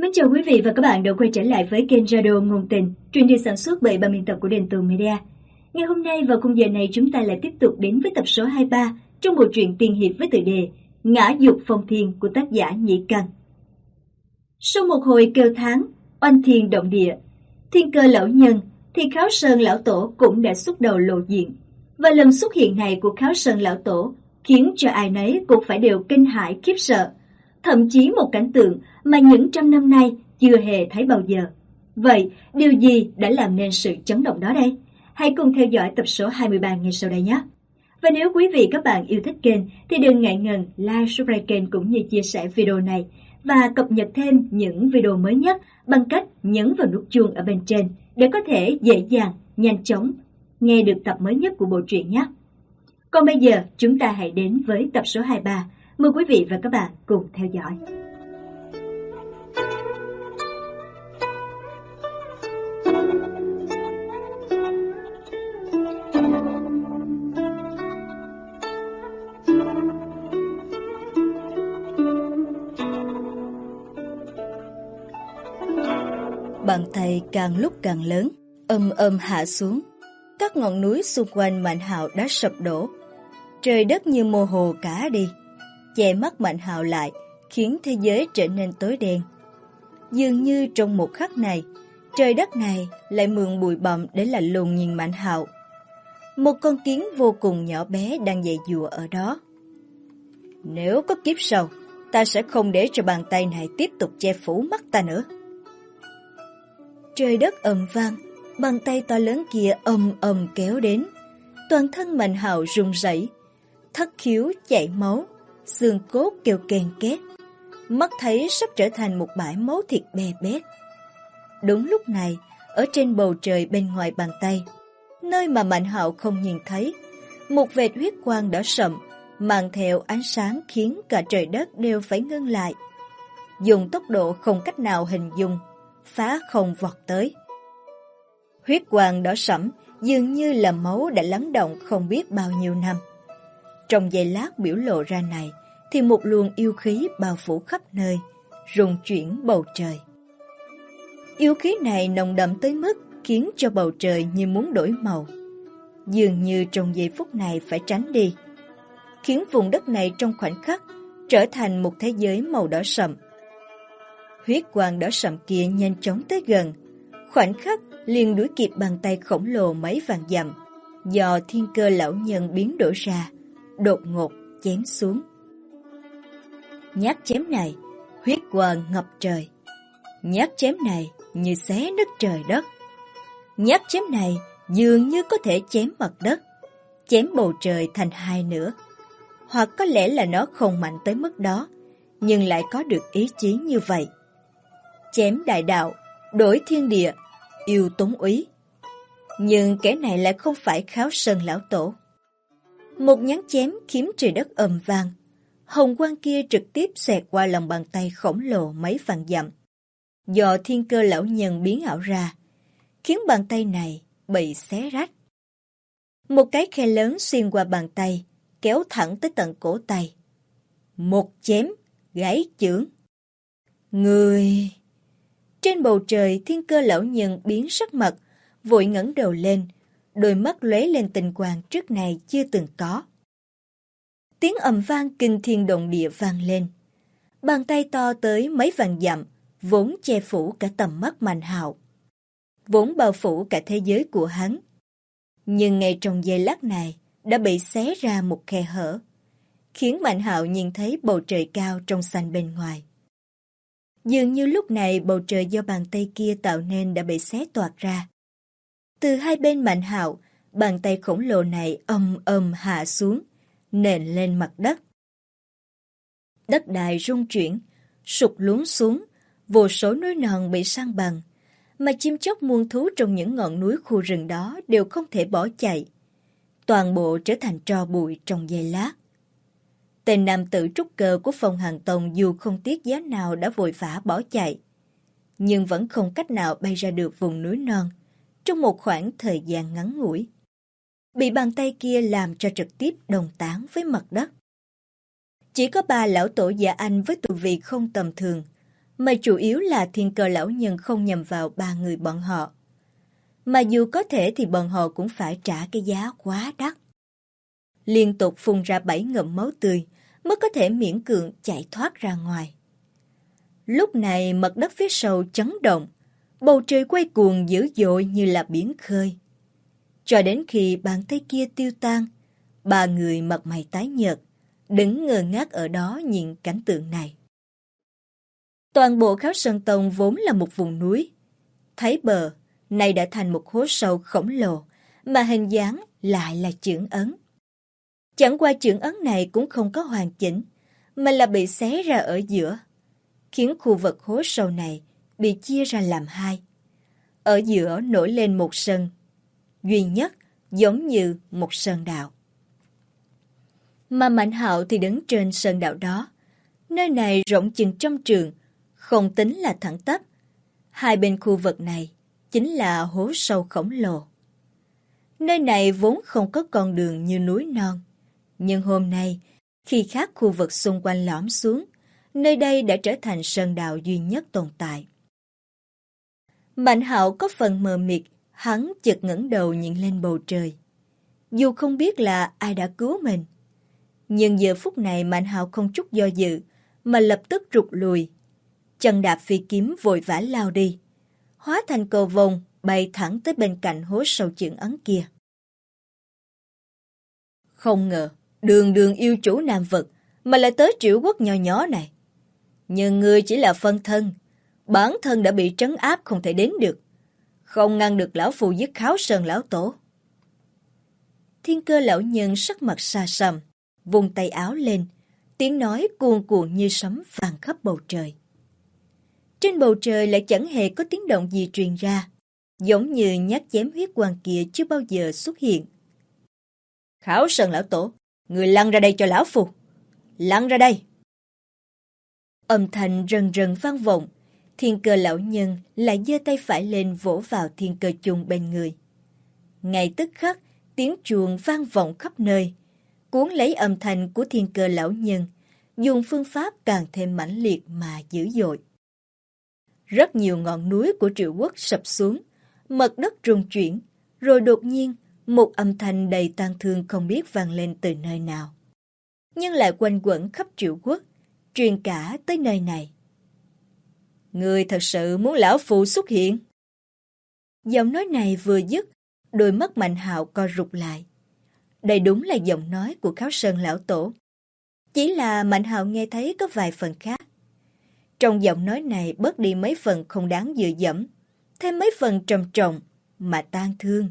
Kính chào quý vị và các bạn đã quay trở lại với kênh Radio Ngôn Tình, truyền đi sản xuất bởi ban biên tập của Đền Tường Media. Ngày hôm nay vào khung giờ này chúng ta lại tiếp tục đến với tập số 23 trong bộ truyện tiên hiệp với tựa đề Ngã Dục Phong Thiên của tác giả Nhĩ Căn. Sau một hồi kêu thán, oanh thiên động địa, Thiên Cơ lão nhân thì Kháo Sơn lão tổ cũng đã xuất đầu lộ diện. Và lần xuất hiện này của Kháo Sơn lão tổ khiến cho ai nấy cũng phải đều kinh hãi khiếp sợ. Thậm chí một cảnh tượng mà những trăm năm nay chưa hề thấy bao giờ. Vậy, điều gì đã làm nên sự chấn động đó đây? Hãy cùng theo dõi tập số 23 ngay sau đây nhé! Và nếu quý vị các bạn yêu thích kênh thì đừng ngại ngần like, subscribe kênh cũng như chia sẻ video này và cập nhật thêm những video mới nhất bằng cách nhấn vào nút chuông ở bên trên để có thể dễ dàng, nhanh chóng nghe được tập mới nhất của bộ truyện nhé. Còn bây giờ chúng ta hãy đến với tập số 23. Mời quý vị và các bạn cùng theo dõi. Bàn tay càng lúc càng lớn, hạ xuống. Các ngọn núi xung quanh Mạnh Hạo đã sụp đổ. Trời đất như mơ hồ cả đi, che mắt Mạnh Hạo lại, khiến thế giới trở nên tối đen. Dường như trong một khắc này, trời đất này lại mượn bụi bặm để lạnh lùng nhìn Mạnh Hạo. Một con kiến vô cùng nhỏ bé đang giãy giụa ở đó. Nếu có kiếp sau, ta sẽ không để cho bàn tay này tiếp tục che phủ mắt ta nữa. Trời đất ầm vang, bàn tay to lớn kia kéo đến. Toàn thân Mạnh Hạo run rẩy, thất khiếu chảy máu, xương cốt kêu ken két, mắt thấy sắp trở thành một bãi máu thịt bè bét. Đúng lúc này, ở trên bầu trời bên ngoài bàn tay, nơi mà Mạnh Hạo không nhìn thấy, một vệt huyết quang đỏ sậm mang theo ánh sáng khiến cả trời đất đều phải ngưng lại. Dùng tốc độ không cách nào hình dung, phá không vọt tới. Huyết quang đỏ sẫm dường như là máu đã lắng đọng không biết bao nhiêu năm. Trong giây lát biểu lộ ra này, thì một luồng yêu khí bao phủ khắp nơi, rung chuyển bầu trời. Yêu khí này nồng đậm tới mức khiến cho bầu trời như muốn đổi màu. Dường như trong giây phút này phải tránh đi, khiến vùng đất này trong khoảnh khắc trở thành một thế giới màu đỏ sậm. Huyết quang đỏ sậm kia nhanh chóng tới gần, khoảnh khắc liền đuổi kịp bàn tay khổng lồ mấy vạn dặm do Thiên Cơ lão nhân biến đổi ra, đột ngột chém xuống. Nhát chém này, huyết quang ngập trời. Nhát chém này như xé nứt trời đất. Nhát chém này dường như có thể chém mặt đất, chém bầu trời thành hai nửa. Hoặc có lẽ là nó không mạnh tới mức đó, nhưng lại có được ý chí như vậy. Chém đại đạo, đổi thiên địa, yêu tống úy. Nhưng kẻ này lại không phải Kháo Sơn lão tổ. Một nhát chém khiến trời đất ầm vang, hồng quang kia trực tiếp xẹt qua lòng bàn tay khổng lồ mấy vạn dặm, do Thiên Cơ lão nhân biến ảo ra, khiến bàn tay này bị xé rách. Một cái khe lớn xuyên qua bàn tay, kéo thẳng tới tận cổ tay. Một chém, gãy chưởng. Người... Trên bầu trời, Thiên Cơ lão nhân biến sắc mặt, vội ngẩng đầu lên, đôi mắt lóe lên tình quang trước này chưa từng có. Tiếng ầm vang kinh thiên động địa vang lên. Bàn tay to tới mấy vạn dặm, vốn che phủ cả tầm mắt Mạnh Hạo, vốn bao phủ cả thế giới của hắn. Nhưng ngay trong giây lát này đã bị xé ra một khe hở, khiến Mạnh Hạo nhìn thấy bầu trời cao trong xanh bên ngoài. Dường như lúc này bầu trời do bàn tay kia tạo nên đã bị xé toạc ra. Từ hai bên Mạnh Hạo, bàn tay khổng lồ này hạ xuống, nện lên mặt đất. Đất đai rung chuyển, sụt lún xuống, vô số núi non bị san bằng, mà chim chóc muôn thú trong những ngọn núi khu rừng đó đều không thể bỏ chạy. Toàn bộ trở thành tro bụi trong giây lát. Tên nam tử trúc cơ của Phong Hàn Tông dù không tiếc giá nào đã vội vã bỏ chạy, nhưng vẫn không cách nào bay ra được vùng núi non trong một khoảng thời gian ngắn ngủi. Bị bàn tay kia làm cho trực tiếp đồng tán với mặt đất. Chỉ có 3 lão tổ già anh với tu vi không tầm thường, mà chủ yếu là Thiên Cơ lão nhân không nhằm vào ba người bọn họ. Mà dù có thể thì bọn họ cũng phải trả cái giá quá đắt. Liên tục phun ra 7 ngụm máu tươi mới có thể miễn cưỡng chạy thoát ra ngoài. Lúc này mặt đất phía sau chấn động, bầu trời quay cuồng dữ dội như là biển khơi. Cho đến khi bàn tay kia tiêu tan, ba người mặt mày tái nhợt, đứng ngơ ngác ở đó nhìn cảnh tượng này. Toàn bộ Kháo Sơn Tông vốn là một vùng núi. Thấy bờ, nay đã thành một hố sâu khổng lồ, mà hình dáng lại là chưởng ấn. Chẳng qua chưởng ấn này cũng không có hoàn chỉnh, mà là bị xé ra ở giữa, khiến khu vực hố sâu này bị chia ra làm hai. Ở giữa nổi lên một sân, duy nhất giống như một sơn đạo. Mà Mạnh Hạo thì đứng trên sơn đạo đó. Nơi này rộng chừng trăm trượng, không tính là thẳng tắp. Hai bên khu vực này chính là hố sâu khổng lồ. Nơi này vốn không có con đường như núi non. Nhưng hôm nay, khi các khu vực xung quanh lõm xuống, nơi đây đã trở thành sơn đạo duy nhất tồn tại. Mạnh Hạo có phần mờ mịt, hắn chợt ngẩng đầu nhìn lên bầu trời. Dù không biết là ai đã cứu mình, nhưng giờ phút này Mạnh Hạo không chút do dự, mà lập tức rụt lùi. Chân đạp phi kiếm vội vã lao đi, hóa thành cầu vồng bay thẳng tới bên cạnh hố sâu chưởng ấn kia. Không ngờ, đường đường yêu chủ nam vực mà lại tới Triệu Quốc nho nhỏ này. Nhưng ngươi chỉ là phân thân, bản thân đã bị trấn áp không thể đến được, không ngăn được lão phù giết Kháo Sơn lão tổ. Thiên Cơ lão nhân sắc mặt xa sầm, vung tay áo lên, tiếng nói cuồn cuộn như sấm vang khắp bầu trời. Trên bầu trời lại chẳng hề có tiếng động gì truyền ra, giống như nhát chém huyết quang kia chưa bao giờ xuất hiện. Kháo Sơn lão tổ, người lăn ra đây cho lão phù, lăn ra đây. Âm thanh rần rần vang vọng, Thiên Cơ lão nhân lại giơ tay phải lên vỗ vào thiên cơ chuông bên người. Ngay tức khắc, tiếng chuông vang vọng khắp nơi, cuốn lấy âm thanh của Thiên Cơ lão nhân, dùng phương pháp càng thêm mãnh liệt mà dữ dội. Rất nhiều ngọn núi của Triệu Quốc sập xuống, mặt đất rung chuyển, rồi đột nhiên một âm thanh đầy tang thương không biết vang lên từ nơi nào, nhưng lại quanh quẩn khắp Triệu Quốc, truyền cả tới nơi này. Người thật sự muốn lão phù xuất hiện? Giọng nói này vừa dứt, đôi mắt Mạnh Hạo co rụt lại. Đây đúng là giọng nói của Kháo Sơn lão tổ. Chỉ là Mạnh Hạo nghe thấy có vài phần khác. Trong giọng nói này bớt đi mấy phần không đáng dựa dẫm, thêm mấy phần trầm trọng mà tang thương.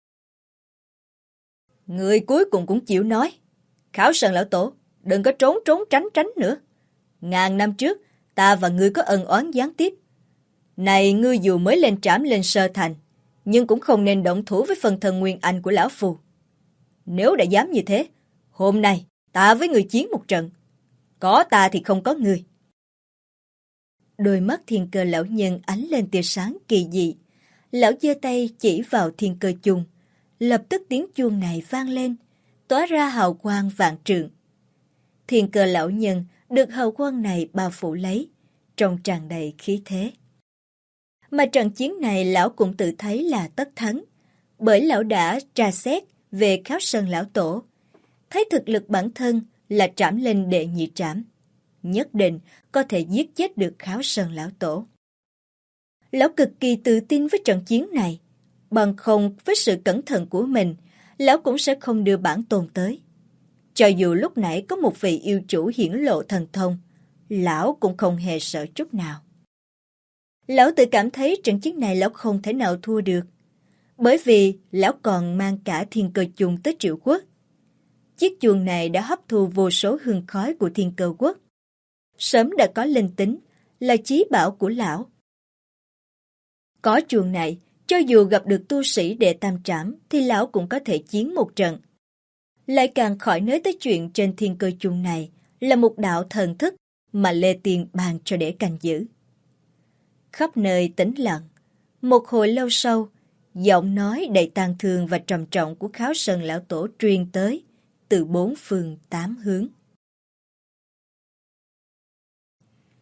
Người cuối cùng cũng chịu nói. Kháo Sơn lão tổ, đừng có trốn trốn tránh tránh nữa. Ngàn năm trước, ta và ngươi có ân oán gián tiếp. Này ngươi dù mới lên trảm lên sơ thành, nhưng cũng không nên động thủ với phần thần nguyên anh của lão phù. Nếu đã dám như thế, hôm nay ta với ngươi chiến một trận. Có ta thì không có ngươi. Đôi mắt Thiên Cơ lão nhân ánh lên tia sáng kỳ dị. Lão giơ tay chỉ vào thiên cơ chuông. Lập tức tiếng chuông này vang lên, tỏa ra hào quang vạn trượng. Thiên Cơ lão nhân được hào quang này bao phủ lấy, trông tràn đầy khí thế. Mà trận chiến này lão cũng tự thấy là tất thắng, bởi lão đã tra xét về Kháo Sơn lão tổ, thấy thực lực bản thân là trảm lên đệ nhị trảm, nhất định có thể giết chết được Kháo Sơn lão tổ. Lão cực kỳ tự tin với trận chiến này, bằng không với sự cẩn thận của mình, lão cũng sẽ không đưa bản tôn tới. Cho dù lúc nãy có một vị yêu chủ hiển lộ thần thông, lão cũng không hề sợ chút nào. Lão tự cảm thấy trận chiến này lão không thể nào thua được, bởi vì lão còn mang cả thiên cơ chuông tới Triệu Quốc. Chiếc chuông này đã hấp thu vô số hương khói của thiên cơ quốc, sớm đã có linh tính, là chí bảo của lão. Có chuông này, cho dù gặp được tu sĩ đệ tam trảm thì lão cũng có thể chiến một trận. Lại càng khỏi nói tới chuyện trên thiên cơ chuông này là một đạo thần thức mà Lê Tiên ban cho để canh giữ. Khắp nơi tĩnh lặng, một hồi lâu sau, giọng nói đầy tang thương và trầm trọng của Kháo Sơn lão tổ truyền tới từ bốn phương tám hướng.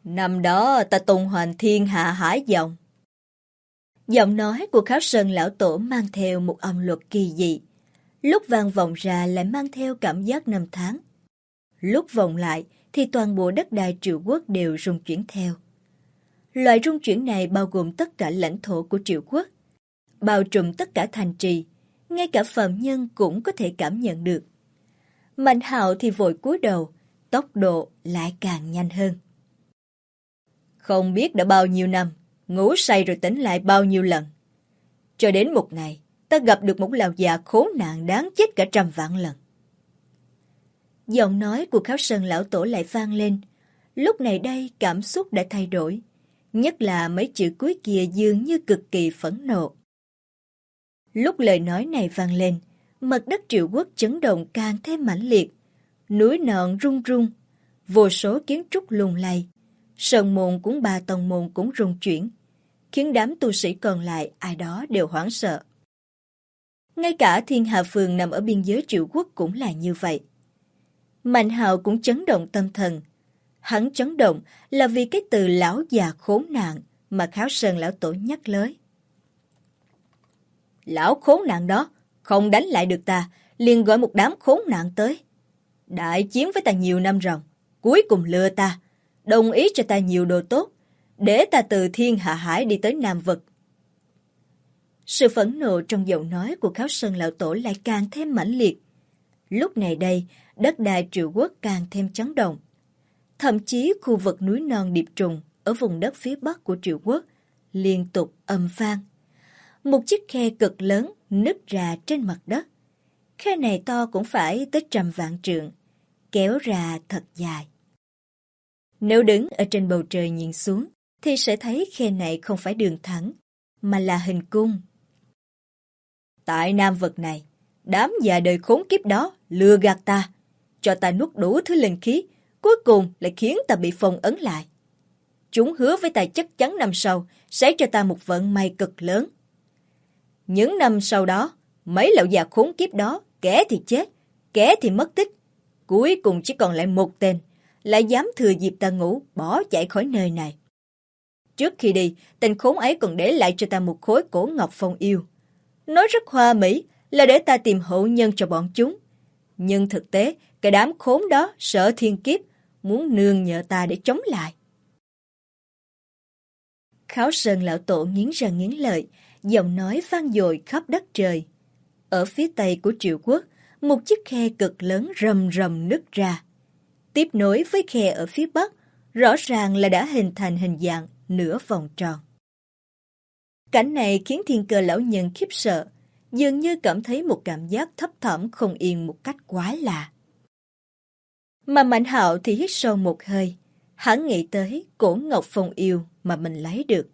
Năm đó ta tung hoành thiên hạ hải vọng. Giọng nói của Kháo Sơn lão tổ mang theo một âm luật kỳ dị. Lúc vang vọng ra lại mang theo cảm giác năm tháng. Lúc vọng lại thì toàn bộ đất đai Triệu Quốc đều rung chuyển theo. Loại rung chuyển này bao gồm tất cả lãnh thổ của Triệu Quốc, bao trùm tất cả thành trì, ngay cả phàm nhân cũng có thể cảm nhận được. Mạnh Hạo thì vội cúi đầu, tốc độ lại càng nhanh hơn. Không biết đã bao nhiêu năm, ngủ say rồi tỉnh lại bao nhiêu lần. Cho đến một ngày, ta gặp được một lão già khốn nạn đáng chết cả 100 vạn lần. Giọng nói của Kháo Sơn lão tổ lại vang lên. Lúc này đây cảm xúc đã thay đổi, nhất là mấy chữ cuối kia dường như cực kỳ phẫn nộ. Lúc lời nói này vang lên, mặt đất Triệu Quốc chấn động càng thêm mãnh liệt, núi non rung rung, vô số kiến trúc lung lay, sơn môn cũng ba tông môn cũng rung chuyển, khiến đám tu sĩ còn lại ai đó đều hoảng sợ. Ngay cả Thiên Hà Phường nằm ở biên giới Triệu Quốc cũng là như vậy. Mạnh Hạo cũng chấn động tâm thần. Hắn chấn động là vì cái từ lão già khốn nạn mà Kháo Sơn lão tổ nhắc tới. Lão khốn nạn đó không đánh lại được ta, liền gọi một đám khốn nạn tới. Đại chiến với ta nhiều năm rồi, cuối cùng lừa ta, đồng ý cho ta nhiều đồ tốt, để ta từ thiên hạ hải đi tới Nam Vực. Sự phẫn nộ trong giọng nói của Kháo Sơn lão tổ lại càng thêm mãnh liệt. Lúc này đây, đất đai Triệu Quốc càng thêm chấn động. Thậm chí khu vực núi non Điệp Trùng ở vùng đất phía bắc của Triệu Quốc liên tục ầm vang. Một chiếc khe cực lớn nứt ra trên mặt đất. Khe này to cũng phải tới 100 vạn trượng, kéo ra thật dài. Nếu đứng ở trên bầu trời nhìn xuống, thì sẽ thấy khe này không phải đường thẳng, mà là hình cung. Tại Nam Vực này, đám già đời khốn kiếp đó lừa gạt ta, cho ta nuốt đủ thứ linh khí, cuối cùng lại khiến ta bị phong ấn lại. Chúng hứa với ta chắc chắn năm sau sẽ cho ta một vận may cực lớn. Những năm sau đó, mấy lão già khốn kiếp đó, kẻ thì chết, kẻ thì mất tích. Cuối cùng chỉ còn lại một tên, lại dám thừa dịp ta ngủ, bỏ chạy khỏi nơi này. Trước khi đi, tên khốn ấy còn để lại cho ta một khối cổ ngọc phong yêu. Nói rất hoa mỹ là để ta tìm hậu nhân cho bọn chúng. Nhưng thực tế, cái đám khốn đó sợ thiên kiếp, muốn nương nhờ ta để chống lại. Kháo Sơn lão tổ nghiến răng nghiến lợi, giọng nói vang dội khắp đất trời. Ở phía tây của Triệu Quốc, một chiếc khe cực lớn rầm rầm nứt ra. Tiếp nối với khe ở phía bắc, rõ ràng là đã hình thành hình dạng nửa vòng tròn. Cảnh này khiến Thiên Cơ lão nhân khiếp sợ, dường như cảm thấy một cảm giác thấp thỏm không yên một cách quái lạ. Mà Mạnh Hạo thì hít sâu một hơi, hắn nghĩ tới cổ ngọc phong yêu mà mình lấy được.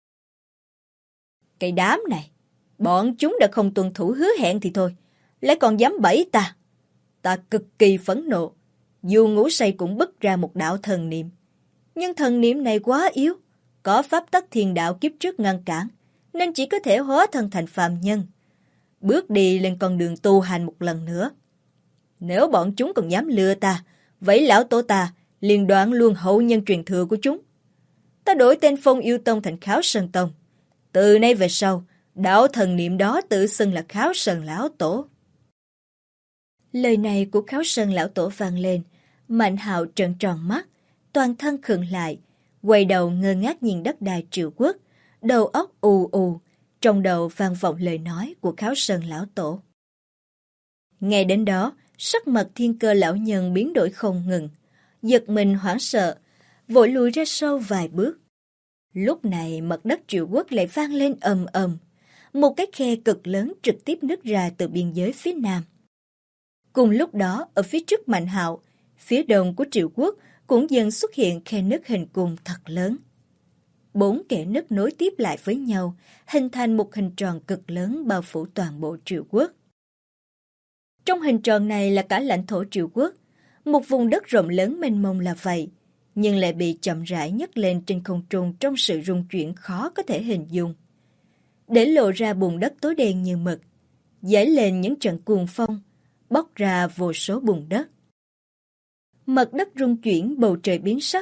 Cái đám này, bọn chúng đã không tuân thủ hứa hẹn thì thôi, lại còn dám bẫy ta. Ta cực kỳ phẫn nộ, dù ngủ say cũng bứt ra một đạo thần niệm. Nhưng thần niệm này quá yếu, có pháp tắc thiên đạo kiếp trước ngăn cản, nên chỉ có thể hóa thân thành phàm nhân, bước đi lên con đường tu hành một lần nữa. Nếu bọn chúng còn dám lừa ta, vậy lão tổ ta liền đoạn luôn hậu nhân truyền thừa của chúng. Ta đổi tên Phong Yêu Tông thành Kháo Sơn Tông. Từ nay về sau, đạo thần niệm đó tự xưng là Kháo Sơn lão tổ. Lời này của Kháo Sơn lão tổ vang lên, Mạnh Hạo trợn tròn mắt, toàn thân khựng lại, quay đầu ngơ ngác nhìn đất đai Triệu Quốc, đầu óc ù ù, trong đầu vang vọng lời nói của Kháo Sơn lão tổ. Ngay đến đó, sắc mặt Thiên Cơ lão nhân biến đổi không ngừng, giật mình hoảng sợ, vội lùi ra sau vài bước. Lúc này mặt đất Triệu Quốc lại vang lên ầm ầm, một cái khe cực lớn trực tiếp nứt ra từ biên giới phía nam. Cùng lúc đó, ở phía trước Mạnh Hạo, phía đông của Triệu Quốc cũng dần xuất hiện khe nứt hình cung thật lớn. 4 kẽ nứt nối tiếp lại với nhau, hình thành một hình tròn cực lớn bao phủ toàn bộ Triệu Quốc. Trong hình tròn này là cả lãnh thổ Triệu Quốc, một vùng đất rộng lớn mênh mông là vậy, nhưng lại bị chậm rãi nhấc lên trên không trung trong sự rung chuyển khó có thể hình dung. Để lộ ra bùn đất tối đen như mực, dấy lên những trận cuồng phong, bốc ra vô số bùn đất. Mặt đất rung chuyển, bầu trời biến sắc,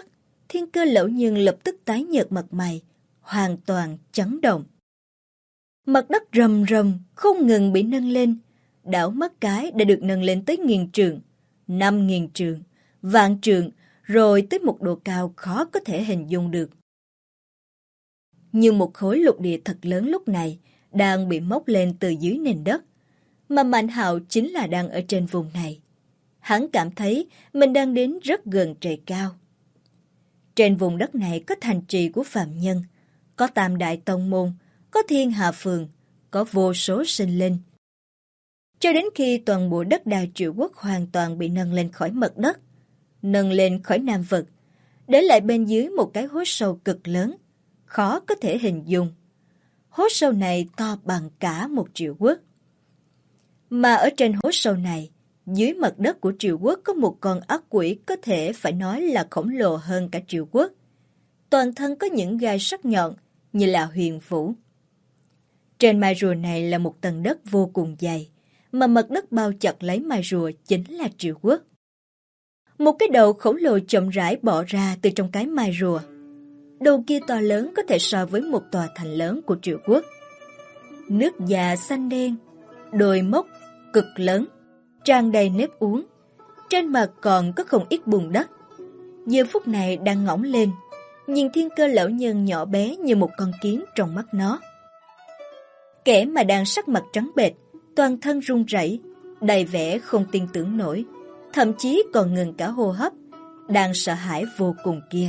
Thiên Cơ lão nhân lập tức tái nhợt mặt mày, hoàn toàn chấn động. Mặt đất rầm rầm không ngừng bị nâng lên, đảo mắt cái đã được nâng lên tới 1000 trượng, 5000 trượng, vạn trượng, rồi tới một độ cao khó có thể hình dung được. Như một khối lục địa thật lớn lúc này đang bị móc lên từ dưới nền đất, mà Mạnh Hạo chính là đang ở trên vùng này. Hắn cảm thấy mình đang đến rất gần trời cao. Trên vùng đất này có thành trì của phàm nhân, có Tam Đại Tông Môn, có Thiên Hà Phường, có vô số sinh linh. Cho đến khi toàn bộ đất đai Triệu Quốc hoàn toàn bị nâng lên khỏi mặt đất, nâng lên khỏi Nam Vực, để lại bên dưới một cái hố sâu cực lớn, khó có thể hình dung. Hố sâu này to bằng cả một Triệu Quốc. Mà ở trên hố sâu này, dưới mặt đất của Triệu Quốc có một con ác quỷ có thể phải nói là khổng lồ hơn cả Triệu Quốc. Toàn thân có những gai sắc nhọn như là huyền vũ. Trên mai rùa này là một tầng đất vô cùng dày, mà mặt đất bao chặt lấy mai rùa chính là Triệu Quốc. Một cái đầu khổng lồ chậm rãi bò ra từ trong cái mai rùa. Đầu kia to lớn có thể so với một tòa thành lớn của Triệu Quốc. Nước da xanh đen, đôi mốc cực lớn, tràn đầy nếp uốn. Trên mặt còn có không ít bùn đất. Giờ phút này đang ngẩng lên, nhìn Thiên Cơ lão nhân nhỏ bé như một con kiến trong mắt nó. Kẻ mà đang sắc mặt trắng bệch, toàn thân run rẩy, đầy vẻ không tin tưởng nổi, thậm chí còn ngừng cả hô hấp, đang sợ hãi vô cùng kia.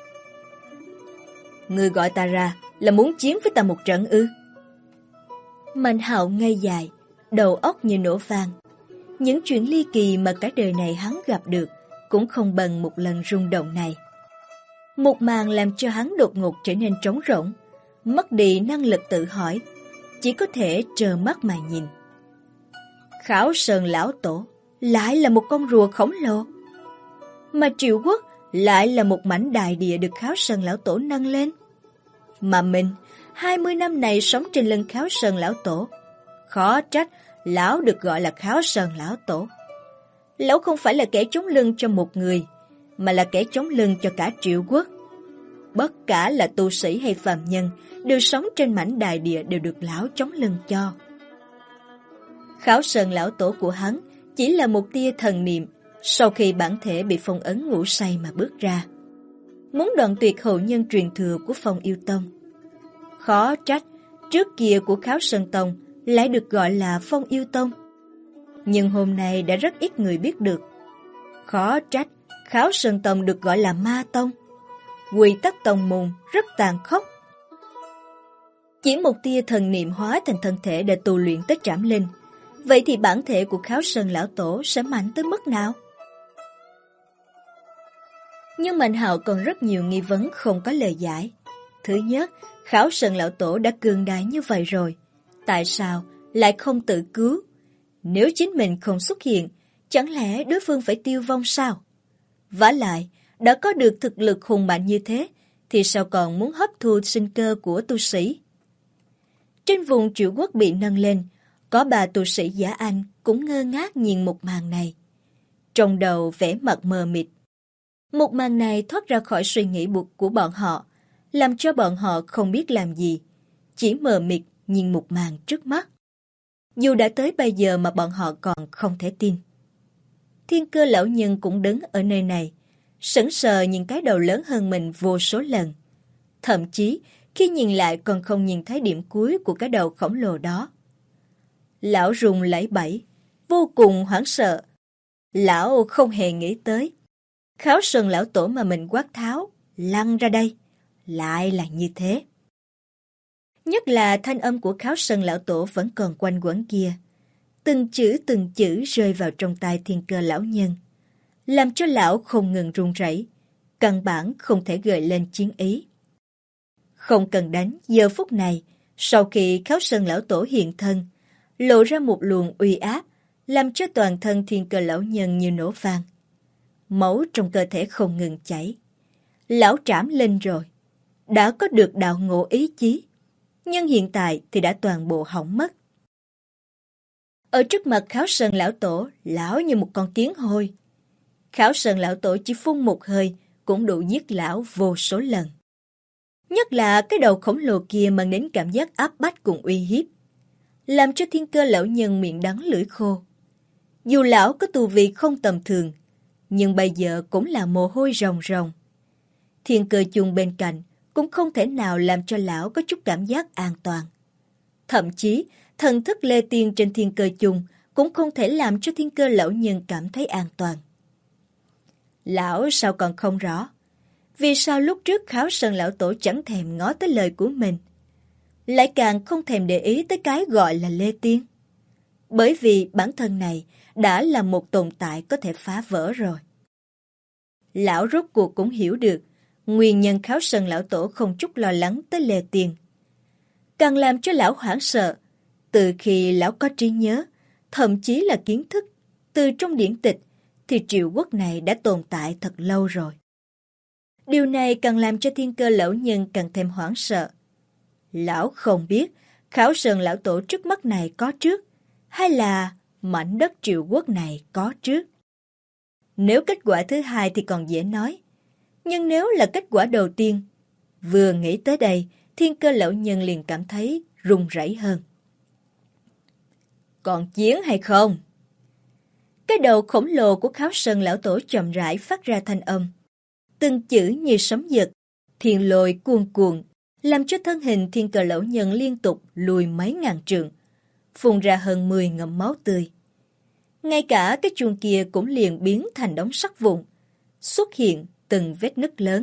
Ngươi gọi ta ra là muốn chiến với ta một trận ư? Mạnh Hạo ngây dài, đầu óc như nổ vang. Những chuyện ly kỳ mà cả đời này hắn gặp được cũng không bằng một lần rung động này. Một màn làm cho hắn đột ngột trở nên trống rỗng, mất đi năng lực tự hỏi, chỉ có thể trơ mắt mà nhìn. Khảo Sơn lão tổ lại là một con rùa khổng lồ, mà Triệu Quốc lại là một mảnh đại địa được Khảo Sơn lão tổ nâng lên. Mà mình 20 năm này sống trên lưng Khảo Sơn lão tổ, khó trách lão được gọi là Khảo Sơn lão tổ. Lão không phải là kẻ chống lưng cho một người, mà là kẻ chống lưng cho cả Triệu Quốc. Bất cả là tu sĩ hay phàm nhân đều sống trên mảnh đại địa đều được lão chống lưng cho. Khảo Sơn lão tổ của hắn chỉ là một tia thần niệm sau khi bản thể bị phong ấn ngủ say mà bước ra, muốn đoạn tuyệt hậu nhân truyền thừa của Phong Yêu Tông. Khó trách trước kia của Khảo Sơn Tông lại được gọi là Phong Yêu Tông, nhưng hôm nay đã rất ít người biết được. Khó trách Khảo Sơn Tông được gọi là Ma Tông. Quy tắc tông môn rất tàn khốc. Chỉ một tia thần niệm hóa thành thân thể để tu luyện tới Trảm Linh, vậy thì bản thể của Khảo Sơn lão tổ sẽ mạnh tới mức nào? Nhưng Mạnh Hạo còn rất nhiều nghi vấn không có lời giải. Thứ nhất, Khảo Sơn lão tổ đã cường đại như vậy rồi, tại sao lại không tự cứu? Nếu chính mình không xuất hiện, chẳng lẽ đối phương phải tiêu vong sao? Vả lại, đã có được thực lực hùng mạnh như thế, thì sao còn muốn hấp thu sinh cơ của tu sĩ? Trên vùng Triệu Quốc bị nâng lên, có bà tu sĩ Giả Anh cũng ngơ ngác nhìn một màn này. Trong đầu vẻ mặt mờ mịt. Một màn này thoát ra khỏi suy nghĩ buộc của bọn họ, làm cho bọn họ không biết làm gì, chỉ mờ mịt nhìn một màn trước mắt. Dù đã tới bây giờ mà bọn họ còn không thể tin. Thiên Cơ lão nhân cũng đứng ở nơi này, sững sờ nhìn cái đầu lớn hơn mình vô số lần. Thậm chí, khi nhìn lại còn không nhìn thấy điểm cuối của cái đầu khổng lồ đó. Lão run lẩy bẩy, vô cùng hoảng sợ. Lão không hề nghĩ tới. Khảo Sơn lão tổ mà mình quát tháo, lăn ra đây, lại là như thế. Nhất là thanh âm của Khảo Sơn lão tổ vẫn còn quanh quẩn kia. Từng chữ rơi vào trong tai Thiên Cơ lão nhân, làm cho lão không ngừng run rẩy, căn bản không thể gợi lên chiến ý. Không cần đánh, giờ phút này, sau khi Khảo Sơn lão tổ hiện thân, lộ ra một luồng uy áp, làm cho toàn thân Thiên Cơ lão nhân như nổ vang. Máu trong cơ thể không ngừng chảy. Lão Trảm Linh rồi, đã có được đạo ngộ ý chí, nhưng hiện tại thì đã toàn bộ hỏng mất. Ở trước mặt Khảo Sơn lão tổ, lão như một con kiến hôi. Khảo Sơn lão tổ chỉ phun một hơi, cũng đủ giết lão vô số lần. Nhất là cái đầu khổng lồ kia mang đến cảm giác áp bách cùng uy hiếp, làm cho Thiên Cơ lão nhân miệng đắng lưỡi khô. Dù lão có tu vi không tầm thường, nhưng bây giờ cũng là mồ hôi ròng ròng. Thiên Cơ chung bên cạnh cũng không thể nào làm cho lão có chút cảm giác an toàn. Thậm chí, thần thức Lê Tiên trên Thiên Cơ chung cũng không thể làm cho Thiên Cơ lão nhân cảm thấy an toàn. Lão sao còn không rõ, vì sao lúc trước Kháo Sơn lão tổ chẳng thèm ngó tới lời của mình, lại càng không thèm để ý tới cái gọi là Lê Tiên. Bởi vì bản thân này đã là một tồn tại có thể phá vỡ rồi. Lão rốt cuộc cũng hiểu được nguyên nhân Kháo Sơn lão tổ không chút lo lắng tới Lê Tiên. Càng làm cho lão hoảng sợ, từ khi lão có trí nhớ, thậm chí là kiến thức, từ trong điển tịch, thì triệu quốc này đã tồn tại thật lâu rồi. Điều này càng làm cho Thiên Cơ lão nhân càng thêm hoảng sợ. Lão không biết Kháo Sơn lão tổ trước mắt này có trước, hay là mảnh đất triệu quốc này có trước. Nếu kết quả thứ hai thì còn dễ nói, nhưng nếu là kết quả đầu tiên, vừa nghĩ tới đây, Thiên Cơ lão nhân liền cảm thấy run rẩy hơn. Còn chiến hay không? Cái đầu khổng lồ của Kháo Sơn lão tổ chậm rãi phát ra thanh âm. Từng chữ như sấm giật, thiên lôi cuồn cuộn, làm cho thân hình Thiên Cơ lão nhân liên tục lùi mấy ngàn trượng, phun ra hơn 10 ngụm máu tươi. Ngay cả cái chuông kia cũng liền biến thành đống sắt vụn, xuất hiện từng vết nứt lớn.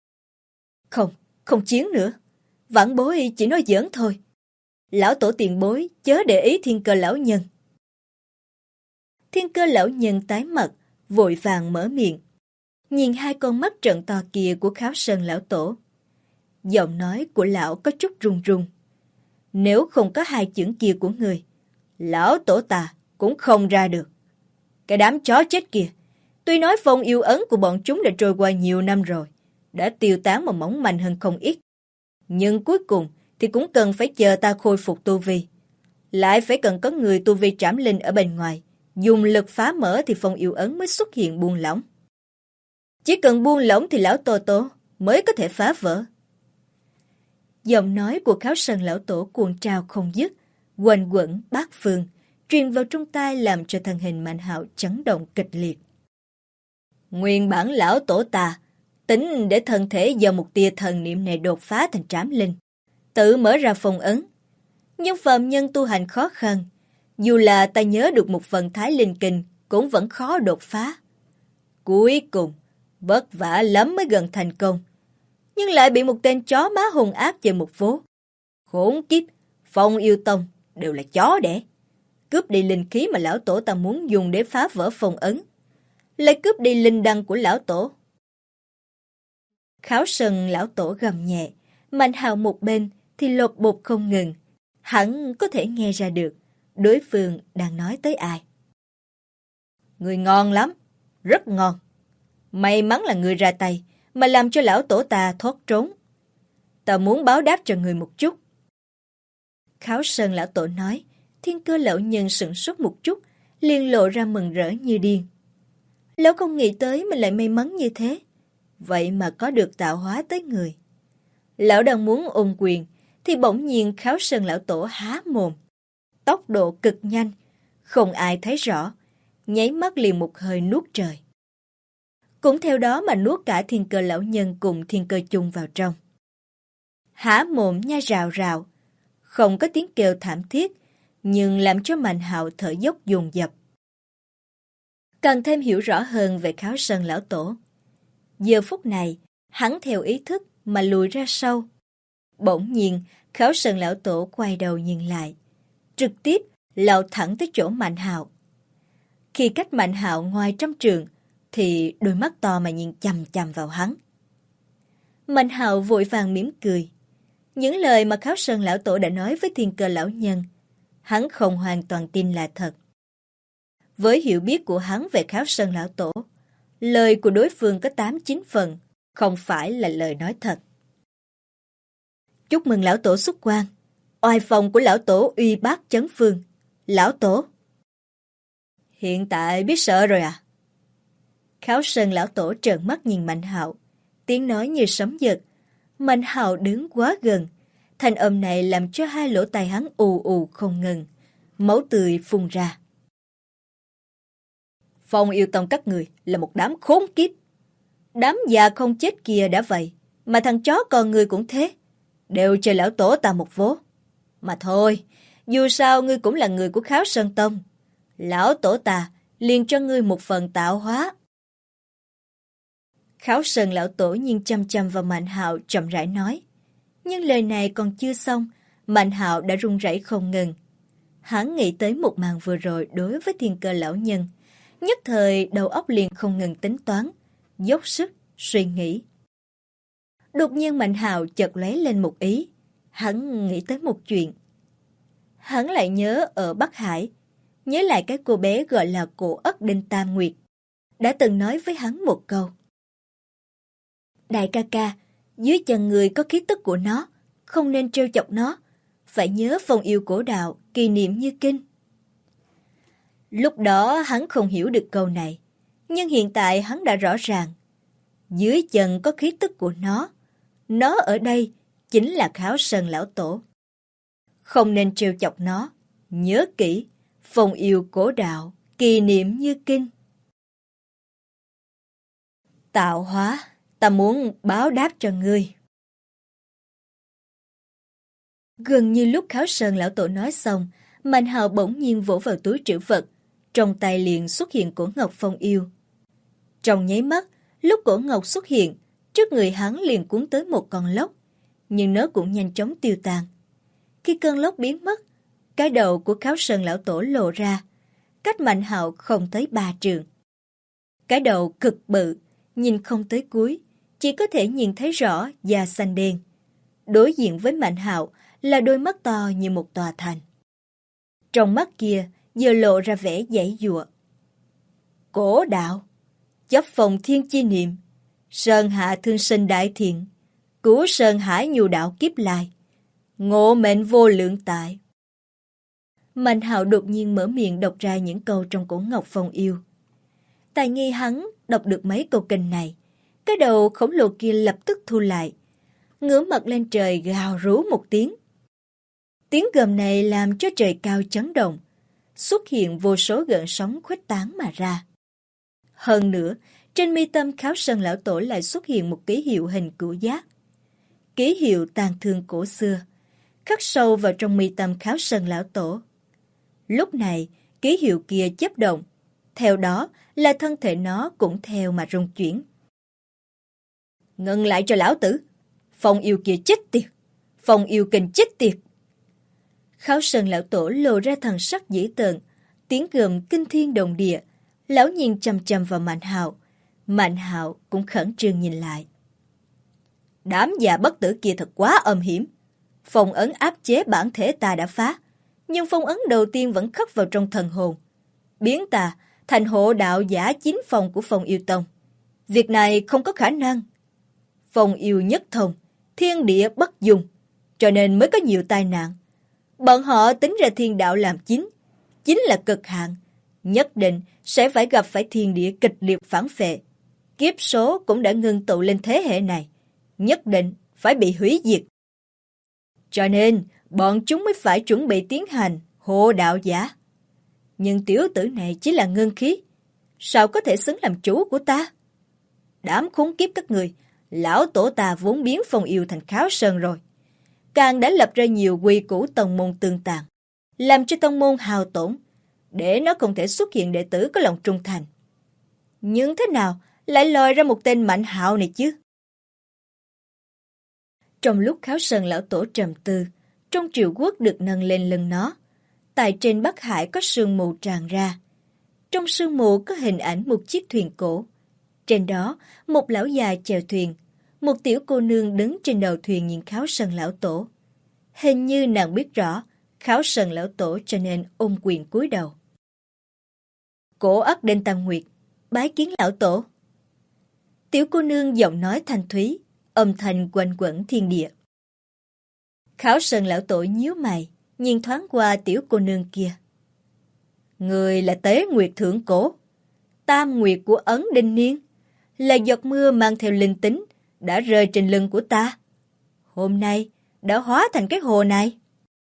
Không chiến nữa. Vãn bối chỉ nói giỡn thôi. Lão tổ tiền bối chớ để ý Thiên Cơ lão nhân. Thiên Cơ lão nhân tái mặt, vội vàng mở miệng, nhìn hai con mắt trợn to kia của Kháo Sơn lão tổ. Giọng nói của lão có chút run run. Nếu không có hai chưởng kia của người, lão tổ ta cũng không ra được. Cái đám chó chết kia, tuy nói phong yêu ấn của bọn chúng đã trôi qua nhiều năm rồi, đã tiêu tán mà mỏng manh hơn không ít. Nhưng cuối cùng thì cũng cần phải chờ ta khôi phục tu vi. Lại phải cần có người tu vi trảm linh ở bên ngoài, dùng lực phá mở thì phong yêu ấn mới xuất hiện buông lỏng. Chỉ cần buông lỏng thì lão Tô Tô mới có thể phá vỡ. Giọng nói của Kháo Sơn lão tổ cuồng trào không dứt, quanh quẩn bát phương, truyền vào trong tai làm cho thân hình Mạnh Hạo chấn động kịch liệt. Nguyên bản lão tổ ta tính để thân thể do một tia thần niệm này đột phá thành trảm linh, tự mở ra phong ấn. Nhưng phàm nhân tu hành khó khăn, dù là ta nhớ được một phần thái linh kinh cũng vẫn khó đột phá. Cuối cùng, vất vả lắm mới gần thành công, nhưng lại bị một tên chó má hung ác chơi một vố. Khốn kiếp, Phong Yêu Tông đều là chó đẻ. Cướp đi linh khí mà lão tổ ta muốn dùng để phá vỡ phong ấn, lại cướp đi linh đăng của lão tổ. Kháo Sơn lão tổ gầm nhẹ, Mạnh Hạo một bên thì lột bột không ngừng. Hắn có thể nghe ra được đối phương đang nói tới ai. Người ngon lắm, rất ngon. May mắn là người ra tay mà làm cho lão tổ ta thoát trốn. Ta muốn báo đáp cho người một chút. Kháo Sơn lão tổ nói. Thiên Cơ lão nhân sửng sốt một chút, liền lộ ra mừng rỡ như điên. Lão không nghĩ tới mình lại may mắn như thế, vậy mà có được tạo hóa tới người. Lão đang muốn ôm quyền, thì bỗng nhiên Kháo Sơn lão tổ há mồm. Tốc độ cực nhanh, không ai thấy rõ, nháy mắt liền một hơi nuốt trời. Cũng theo đó mà nuốt cả Thiên Cơ lão nhân cùng Thiên Cơ chung vào trong. Há mồm nhai rào rào, không có tiếng kêu thảm thiết, nhưng làm cho Mạnh Hạo thở dốc dồn dập. Càng thêm hiểu rõ hơn về Kháo Sơn lão tổ. Giờ phút này, hắn theo ý thức mà lùi ra sau. Bỗng nhiên, Kháo Sơn lão tổ quay đầu nhìn lại, trực tiếp lao thẳng tới chỗ Mạnh Hạo. Khi cách Mạnh Hạo ngoài trăm trượng, thì đôi mắt to mà nhìn chằm chằm vào hắn. Mạnh Hạo vội vàng mỉm cười. Những lời mà Kháo Sơn lão tổ đã nói với Thiên Cơ lão nhân, hắn không hoàn toàn tin là thật. Với hiểu biết của hắn về Kháo Sơn lão tổ, lời của đối phương có 8-9 phần, không phải là lời nói thật. Chúc mừng lão tổ xuất quan. Oai phong của lão tổ uy bác chấn phương. Lão tổ. Hiện tại biết sợ rồi à? Kháo Sơn lão tổ trợn mắt nhìn Mạnh Hạo, Tiếng nói như sấm giật. Mạnh Hạo đứng quá gần. Thanh âm này làm cho hai lỗ tai hắn ù ù không ngừng. Máu tươi phun ra. Phong Yêu Tông các người là một đám khốn kiếp. Đám già không chết kia đã vậy, mà thằng chó con ngươi cũng thế. Đều chơi lão tổ ta một vố. Mà thôi, dù sao ngươi cũng là người của Kháo Sơn Tông. Lão tổ ta liền cho ngươi một phần tạo hóa. Kháo Sơn lão tổ nhìn chăm chăm vào Mạnh Hạo chậm rãi nói. Nhưng lời này còn chưa xong, Mạnh Hạo đã run rẩy không ngừng. Hắn nghĩ tới một màn vừa rồi đối với Thiên Cơ lão nhân. Nhất thời đầu óc liền không ngừng tính toán, dốc sức, suy nghĩ. Đột nhiên Mạnh Hạo chợt lóe lên một ý. Hắn nghĩ tới một chuyện. Hắn lại nhớ ở Bắc Hải, nhớ lại cái cô bé gọi là Cổ Ất Đinh Tam Nguyệt, đã từng nói với hắn một câu. Đại ca ca, dưới chân người có khí tức của nó, không nên trêu chọc nó, phải nhớ phong yêu cổ đạo, kỳ niệm như kinh. Lúc đó hắn không hiểu được câu này, nhưng hiện tại hắn đã rõ ràng. Dưới chân có khí tức của nó ở đây chính là Kháo Sơn lão tổ. Không nên trêu chọc nó, nhớ kỹ, phong yêu cổ đạo, kỳ niệm như kinh. Tạo hóa, ta muốn báo đáp cho ngươi. Gần như lúc Kháo Sơn lão tổ nói xong, Mạnh Hạo bỗng nhiên vỗ vào túi trữ vật, trong tay liền xuất hiện cổ ngọc phong yêu. Trong nháy mắt, lúc cổ ngọc xuất hiện, trước người hắn liền cuốn tới một con lốc, nhưng nó cũng nhanh chóng tiêu tan. Khi cơn lốc biến mất, cái đầu của Kháo Sơn lão tổ lộ ra, cách Mạnh Hạo không tới 3 trượng. Cái đầu cực bự, nhìn không tới cuối, chỉ có thể nhìn thấy rõ da xanh đen. Đối diện với Mạnh Hạo là đôi mắt to như một tòa thành. Trong mắt kia giờ lộ ra vẻ giãy giụa. Cổ đạo, chấp phòng thiên chi niệm, sơn hạ thương sinh đại thiện, cứu sơn hải nhu đạo kiếp lai, ngộ mệnh vô lượng tại. Mạnh Hạo đột nhiên mở miệng đọc ra những câu trong cổ ngọc phong yêu. Tài nghi hắn đọc được mấy câu kinh này, cái đầu khổng lồ kia lập tức thu lại, ngửa mặt lên trời gào rú một tiếng. Tiếng gầm này làm cho trời cao chấn động, xuất hiện vô số gợn sóng khuếch tán mà ra. Hơn nữa, trên mi tâm Kháo Sơn lão tổ lại xuất hiện một ký hiệu hình cửu giác. Ký hiệu tàn thương cổ xưa, khắc sâu vào trong mi tâm Kháo Sơn lão tổ. Lúc này, ký hiệu kia chớp động, theo đó là thân thể nó cũng theo mà rung chuyển. Ngừng lại cho lão tử! Phong yêu kia chết tiệt! Phong yêu kình chết tiệt! Kháo Sơn lão tổ lộ ra thần sắc dữ tợn, tiếng gầm kinh thiên động địa. Lão nhìn chằm chằm vào Mạnh Hạo. Mạnh Hạo cũng khẩn trương nhìn lại. Đám già bất tử kia thật quá âm hiểm. Phong ấn áp chế bản thể ta đã phá, nhưng phong ấn đầu tiên vẫn khắc vào trong thần hồn, biến ta thành hộ đạo giả chính phong của Phong Yêu Tông. Việc này không có khả năng. Phong yêu nhất thông, thiên địa bất dung, cho nên mới có nhiều tai nạn. Bọn họ tính ra thiên đạo làm chính là cực hạn, nhất định sẽ phải gặp phải thiên địa kịch liệt phản phệ. Kiếp số cũng đã ngưng tụ lên thế hệ này, nhất định phải bị hủy diệt. Cho nên, bọn chúng mới phải chuẩn bị tiến hành hộ đạo giả. Nhưng tiểu tử này chỉ là ngân khí, sao có thể xứng làm chủ của ta? Đám khốn kiếp các người, lão tổ ta vốn biến Phong yêu thành Kháo Sơn rồi. Càng đã lập ra nhiều quy củ tông môn tương tàn, làm cho tông môn hao tổn, để nó không thể xuất hiện đệ tử có lòng trung thành. Nhưng thế nào lại lòi ra một tên Mạnh Hạo này chứ? Trong lúc Kháo Sơn lão tổ trầm tư, trong triều quốc được nâng lên lưng nó. Tại trên Bắc Hải có sương mù tràn ra. Trong sương mù có hình ảnh một chiếc thuyền cổ. Trên đó, một lão già chèo thuyền. Một tiểu cô nương đứng trên đầu thuyền nhìn Kháo Sơn lão tổ. Hình như nàng biết rõ Kháo Sơn lão tổ cho nên ôm quyền cúi đầu. Cổ Ất Đinh Tam Nguyệt, bái kiến lão tổ. Tiểu cô nương giọng nói thanh thúy, âm thanh quanh quẩn thiên địa. Kháo Sơn lão tổ nhíu mày, nhìn thoáng qua tiểu cô nương kia. Người là Tế Nguyệt Thượng Cổ, Tam Nguyệt của Ấn Đinh Niên, là giọt mưa mang theo linh tính, đã rơi trên lưng của ta. Hôm nay đã hóa thành cái hồ này.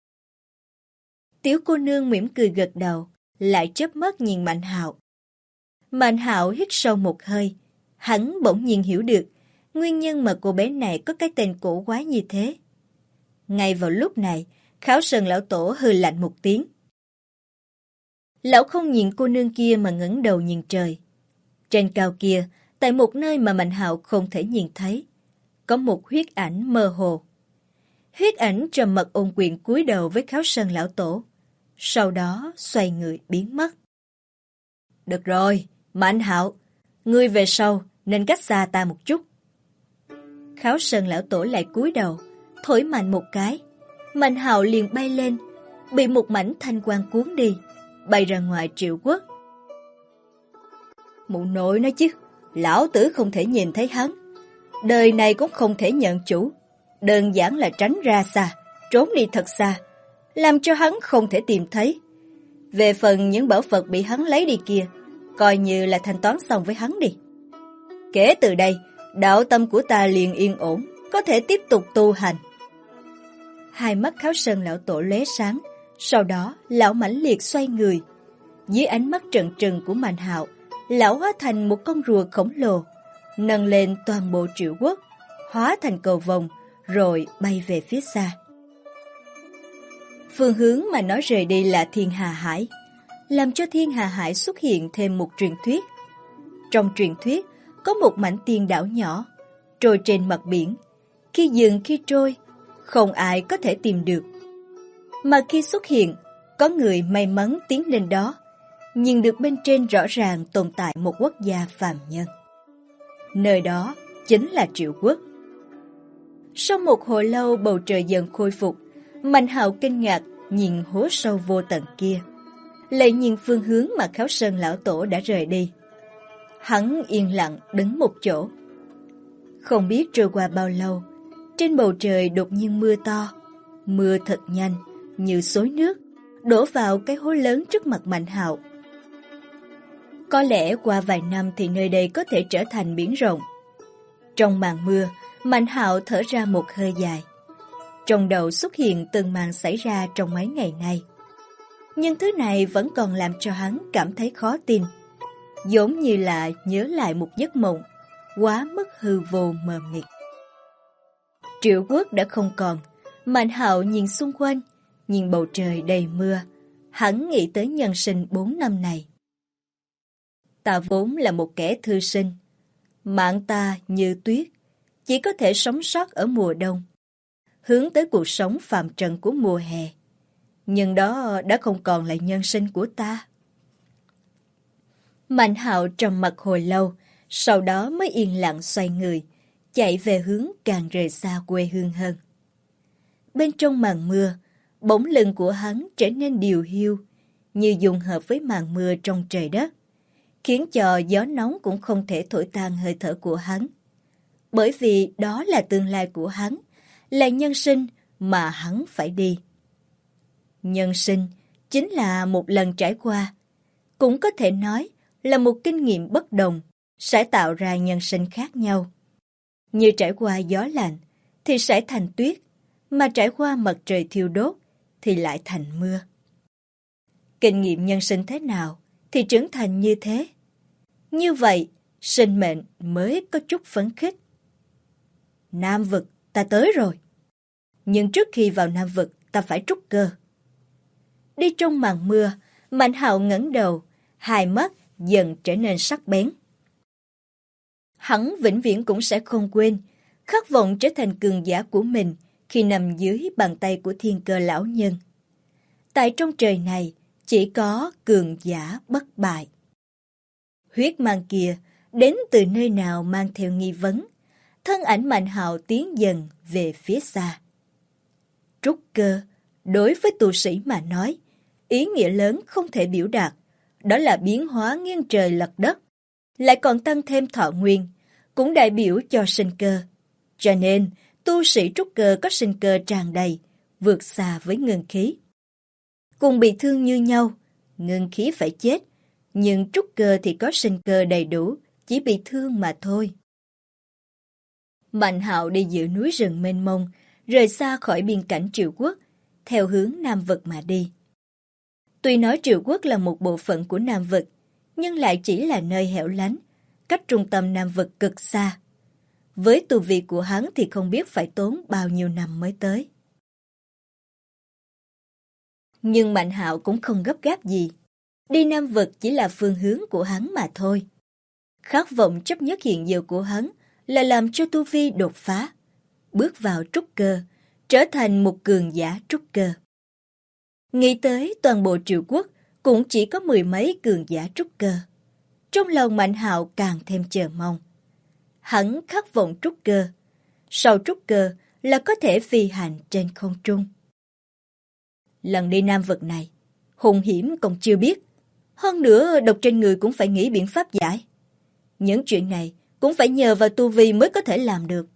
Tiểu cô nương mỉm cười gật đầu, lại chớp mắt nhìn Mạnh Hạo. Mạnh Hạo hít sâu một hơi, hắn bỗng nhiên hiểu được nguyên nhân mà cô bé này có cái tên cổ quái như thế. Ngay vào lúc này, Kháo Sơn lão tổ hừ lạnh một tiếng. Lão không nhìn cô nương kia mà ngẩng đầu nhìn trời. Trên cao kia, tại một nơi mà Mạnh Hạo không thể nhìn thấy, có một huyết ảnh mơ hồ. Huyết ảnh trầm mặc ôn quyền cúi đầu với Kháo Sơn lão tổ, sau đó xoay người biến mất. Được rồi, Mạnh Hạo, ngươi về sau nên cách xa ta một chút. Kháo Sơn lão tổ lại cúi đầu, thổi mạnh một cái. Mạnh Hạo liền bay lên, bị một mảnh thanh quang cuốn đi, bay ra ngoài Triệu Quốc. Mụ nội nói chứ, lão tử không thể nhìn thấy hắn, đời này cũng không thể nhận chủ, đơn giản là tránh ra xa, trốn đi thật xa, làm cho hắn không thể tìm thấy. Về phần những bảo vật bị hắn lấy đi kia, coi như là thanh toán xong với hắn đi. Kể từ đây, đạo tâm của ta liền yên ổn, có thể tiếp tục tu hành. Hai mắt Kháo Sơn lão tổ lóe sáng, sau đó lão mãnh liệt xoay người. Dưới ánh mắt trợn trừng của Mạnh Hạo, lão hóa thành một con rùa khổng lồ, nâng lên toàn bộ Triệu Quốc, hóa thành cầu vồng, rồi bay về phía xa. Phương hướng mà nó rời đi là Thiên Hà Hải, làm cho Thiên Hà Hải xuất hiện thêm một truyền thuyết. Trong truyền thuyết, có một mảnh tiên đảo nhỏ, trôi trên mặt biển, khi dừng khi trôi, không ai có thể tìm được. Mà khi xuất hiện, có người may mắn tiến lên đó, nhìn được bên trên rõ ràng tồn tại một quốc gia phàm nhân. Nơi đó chính là Triệu Quốc. Sau một hồi lâu bầu trời dần khôi phục, Mạnh Hạo kinh ngạc nhìn hố sâu vô tận kia, lại nhìn phương hướng mà Kháo Sơn lão tổ đã rời đi. Hắn yên lặng đứng một chỗ. Không biết trôi qua bao lâu, trên bầu trời đột nhiên mưa to, mưa thật nhanh như xối nước, đổ vào cái hố lớn trước mặt Mạnh Hạo. Có lẽ qua vài năm thì nơi đây có thể trở thành biển rộng. Trong màn mưa, Mạnh Hạo thở ra một hơi dài. Trong đầu xuất hiện từng màn xảy ra trong mấy ngày nay. Nhưng thứ này vẫn còn làm cho hắn cảm thấy khó tin, giống như là nhớ lại một giấc mộng, quá mức hư vô mờ mịt. Triệu Quốc đã không còn. Mạnh Hạo nhìn xung quanh, nhìn bầu trời đầy mưa, hắn nghĩ tới nhân sinh 4 năm này. Ta vốn là một kẻ thư sinh, mạng ta như tuyết, chỉ có thể sống sót ở mùa đông, hướng tới cuộc sống phàm trần của mùa hè. Nhưng đó đã không còn là nhân sinh của ta. Mạnh Hạo trầm mặc hồi lâu, sau đó mới yên lặng xoay người, chạy về hướng càng rời xa quê hương hơn. Bên trong màn mưa, bóng lưng của hắn trở nên điều hiu, như dùng hợp với màn mưa trong trời đất, khiến cho gió nóng cũng không thể thổi tan hơi thở của hắn. Bởi vì đó là tương lai của hắn, là nhân sinh mà hắn phải đi. Nhân sinh chính là một lần trải qua, cũng có thể nói là một kinh nghiệm bất đồng, sẽ tạo ra nhân sinh khác nhau. Như trải qua gió lạnh thì sẽ thành tuyết, mà trải qua mặt trời thiêu đốt thì lại thành mưa. Kinh nghiệm nhân sinh thế nào thì trưởng thành như thế. Như vậy, sinh mệnh mới có chút phấn khích. Nam vực, ta tới rồi. Nhưng trước khi vào Nam vực, ta phải trúc cơ. Đi trong màn mưa, Mạnh Hạo ngẩng đầu, hai mắt dần trở nên sắc bén. Hắn vĩnh viễn cũng sẽ không quên khát vọng trở thành cường giả của mình khi nằm dưới bàn tay của Thiên Cơ lão nhân. Tại trong trời này, chỉ có cường giả bất bại. Huyết mang kia đến từ nơi nào mang theo nghi vấn, thân ảnh Mạnh Hạo tiến dần về phía xa. Trúc cơ, đối với tu sĩ mà nói, ý nghĩa lớn không thể biểu đạt, đó là biến hóa nghiêng trời lật đất, lại còn tăng thêm thọ nguyên, cũng đại biểu cho sinh cơ. Cho nên, tu sĩ trúc cơ có sinh cơ tràn đầy, vượt xa với ngưng khí. Cùng bị thương như nhau, ngưng khí phải chết, nhưng trúc cơ thì có sinh cơ đầy đủ, chỉ bị thương mà thôi. Mạnh Hạo đi giữa núi rừng mênh mông, rời xa khỏi biên cảnh Triệu Quốc, theo hướng Nam Vực mà đi. Tuy nói Triệu Quốc là một bộ phận của Nam Vực, nhưng lại chỉ là nơi hẻo lánh, cách trung tâm Nam Vực cực xa. Với tu vi của hắn thì không biết phải tốn bao nhiêu năm mới tới. Nhưng Mạnh Hạo cũng không gấp gáp gì. Đi Nam Vực chỉ là phương hướng của hắn mà thôi. Khát vọng chấp nhất hiện giờ của hắn là làm cho tu vi đột phá, bước vào trúc cơ, trở thành một cường giả trúc cơ. Nghĩ tới toàn bộ Triệu Quốc cũng chỉ có mười mấy cường giả trúc cơ. Trong lòng Mạnh Hạo càng thêm chờ mong. Hắn khát vọng trúc cơ. Sau trúc cơ là có thể phi hành trên không trung. Lần đi Nam Vực này, hung hiểm còn chưa biết. Hơn nữa độc trên người cũng phải nghĩ biện pháp giải. Những chuyện này cũng phải nhờ vào tu vi mới có thể làm được.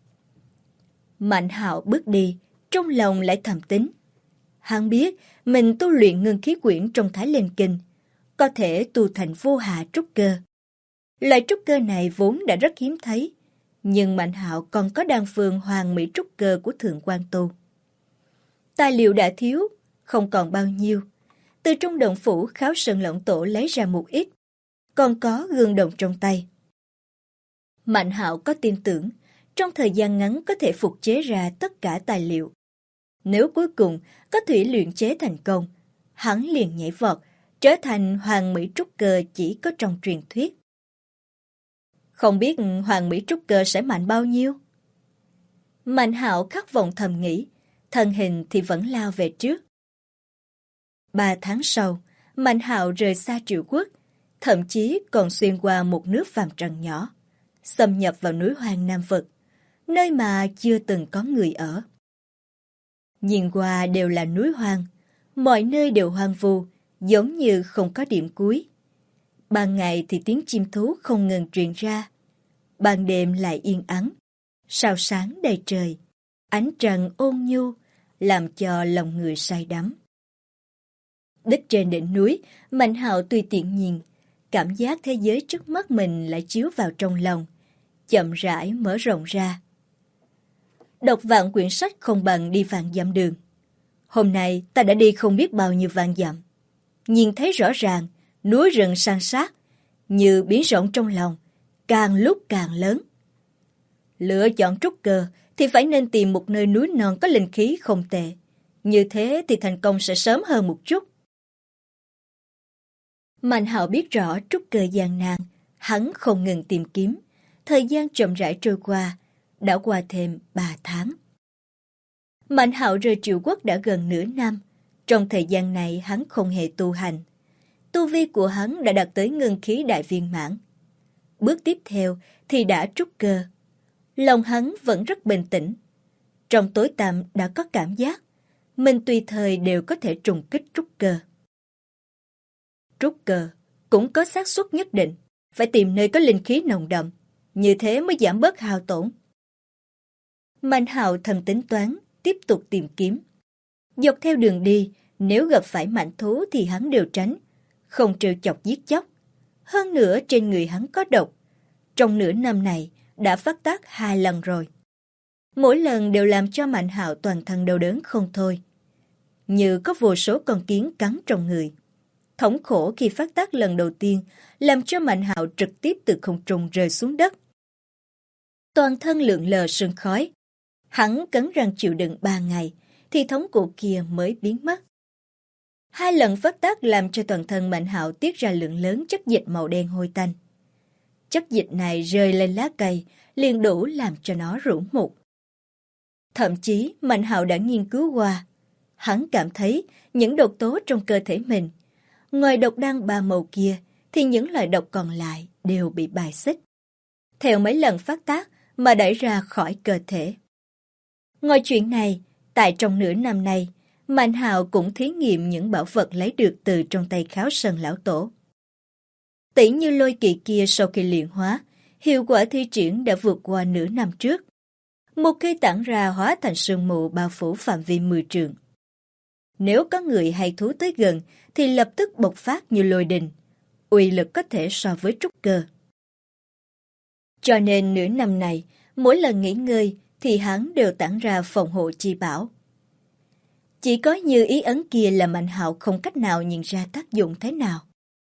Mạnh Hạo bước đi, trong lòng lại thầm tính. Hắn biết mình tu luyện ngưng khí quyển trong Thái Linh Kinh, có thể tu thành vô hạ trúc cơ. Loại trúc cơ này vốn đã rất hiếm thấy, nhưng Mạnh Hạo còn có đan phương hoàng mỹ trúc cơ của Thượng Quan Tu. Tài liệu đã thiếu, không còn bao nhiêu. Từ trong động phủ Kháo Sơn Lỗng Tổ lấy ra một ít, còn có gương đồng trong tay. Mạnh Hạo có tin tưởng, trong thời gian ngắn có thể phục chế ra tất cả tài liệu. Nếu cuối cùng có thủy luyện chế thành công, hắn liền nhảy vọt, trở thành hoàng mỹ trúc cơ chỉ có trong truyền thuyết. Không biết hoàng mỹ trúc cơ sẽ mạnh bao nhiêu? Mạnh Hạo khát vọng thầm nghĩ, thân hình thì vẫn lao về trước. 3 tháng sau, Mạnh Hạo rời xa Triệu Quốc, thậm chí còn xuyên qua một nước phàm trần nhỏ, xâm nhập vào núi hoang Nam Vực, nơi mà chưa từng có người ở. Nhìn qua đều là núi hoang, mọi nơi đều hoang vu, giống như không có điểm cuối. Ban ngày thì tiếng chim thú không ngừng truyền ra, ban đêm lại yên ắng, sao sáng đầy trời, ánh trăng ôn nhu, làm cho lòng người say đắm. Đích trên đỉnh núi, Mạnh Hạo tùy tiện nhìn, cảm giác thế giới trước mắt mình lại chiếu vào trong lòng, chậm rãi mở rộng ra. Đọc vạn quyển sách không bằng đi vạn dặm đường. Hôm nay ta đã đi không biết bao nhiêu vạn dặm. Nhìn thấy rõ ràng, núi rừng san sát, như biển rộng trong lòng, càng lúc càng lớn. Lựa chọn trúc cơ thì phải nên tìm một nơi núi non có linh khí không tệ. Như thế thì thành công sẽ sớm hơn một chút. Mạnh Hạo biết rõ trúc cơ gian nan, hắn không ngừng tìm kiếm. Thời gian chậm rãi trôi qua, đã qua thêm 3 tháng. Mạnh Hạo rời Triệu Quốc đã gần nửa năm. Trong thời gian này hắn không hề tu hành. Tu vi của hắn đã đạt tới ngưng khí đại viên mãn. Bước tiếp theo thì đã trúc cơ. Lòng hắn vẫn rất bình tĩnh. Trong tối tăm đã có cảm giác mình tùy thời đều có thể trùng kích trúc cơ. Trúc cơ cũng có xác suất nhất định, phải tìm nơi có linh khí nồng đậm, như thế mới giảm bớt hao tổn. Mạnh Hạo thầm tính toán, tiếp tục tìm kiếm. Dọc theo đường đi, nếu gặp phải mãnh thú thì hắn đều tránh, không trêu chọc giết chóc. Hơn nữa trên người hắn có độc. Trong nửa năm này đã phát tác 2 lần rồi. Mỗi lần đều làm cho Mạnh Hạo toàn thân đau đớn không thôi. Như có vô số con kiến cắn trong người. Thống khổ khi phát tác lần đầu tiên làm cho Mạnh Hạo trực tiếp từ không trung rơi xuống đất. Toàn thân lượn lờ sương khói. Hắn cắn răng chịu đựng 3 ngày thì thống khổ kia mới biến mất. 2 lần phát tác làm cho toàn thân Mạnh Hạo tiết ra lượng lớn chất dịch màu đen hôi tanh. Chất dịch này rơi lên lá cây liền đủ làm cho nó rũ mục. Thậm chí Mạnh Hạo đã nghiên cứu qua. Hắn cảm thấy những độc tố trong cơ thể mình, ngoài độc đan 3 màu kia thì những loại độc còn lại đều bị bài xích. Theo mấy lần phát tác mà đẩy ra khỏi cơ thể. Ngoài chuyện này, tại trong nửa năm này, Mạnh Hạo cũng thí nghiệm những bảo vật lấy được từ trong tay Kháo Sơn Lão Tổ. Tỷ như lôi kỳ kia sau khi luyện hóa, hiệu quả thi triển đã vượt qua nửa năm trước. Một khi tản ra hóa thành sương mù bao phủ phạm vi 10 trượng. Nếu có người hay thú tới gần thì lập tức bộc phát như lôi đình, uy lực có thể so với trúc cơ. Cho nên nửa năm này, mỗi lần nghỉ ngơi thì hắn đều tản ra phòng hộ chi bảo. Chỉ có như ý ấn kia là Mạnh Hạo không cách nào nhìn ra tác dụng thế nào.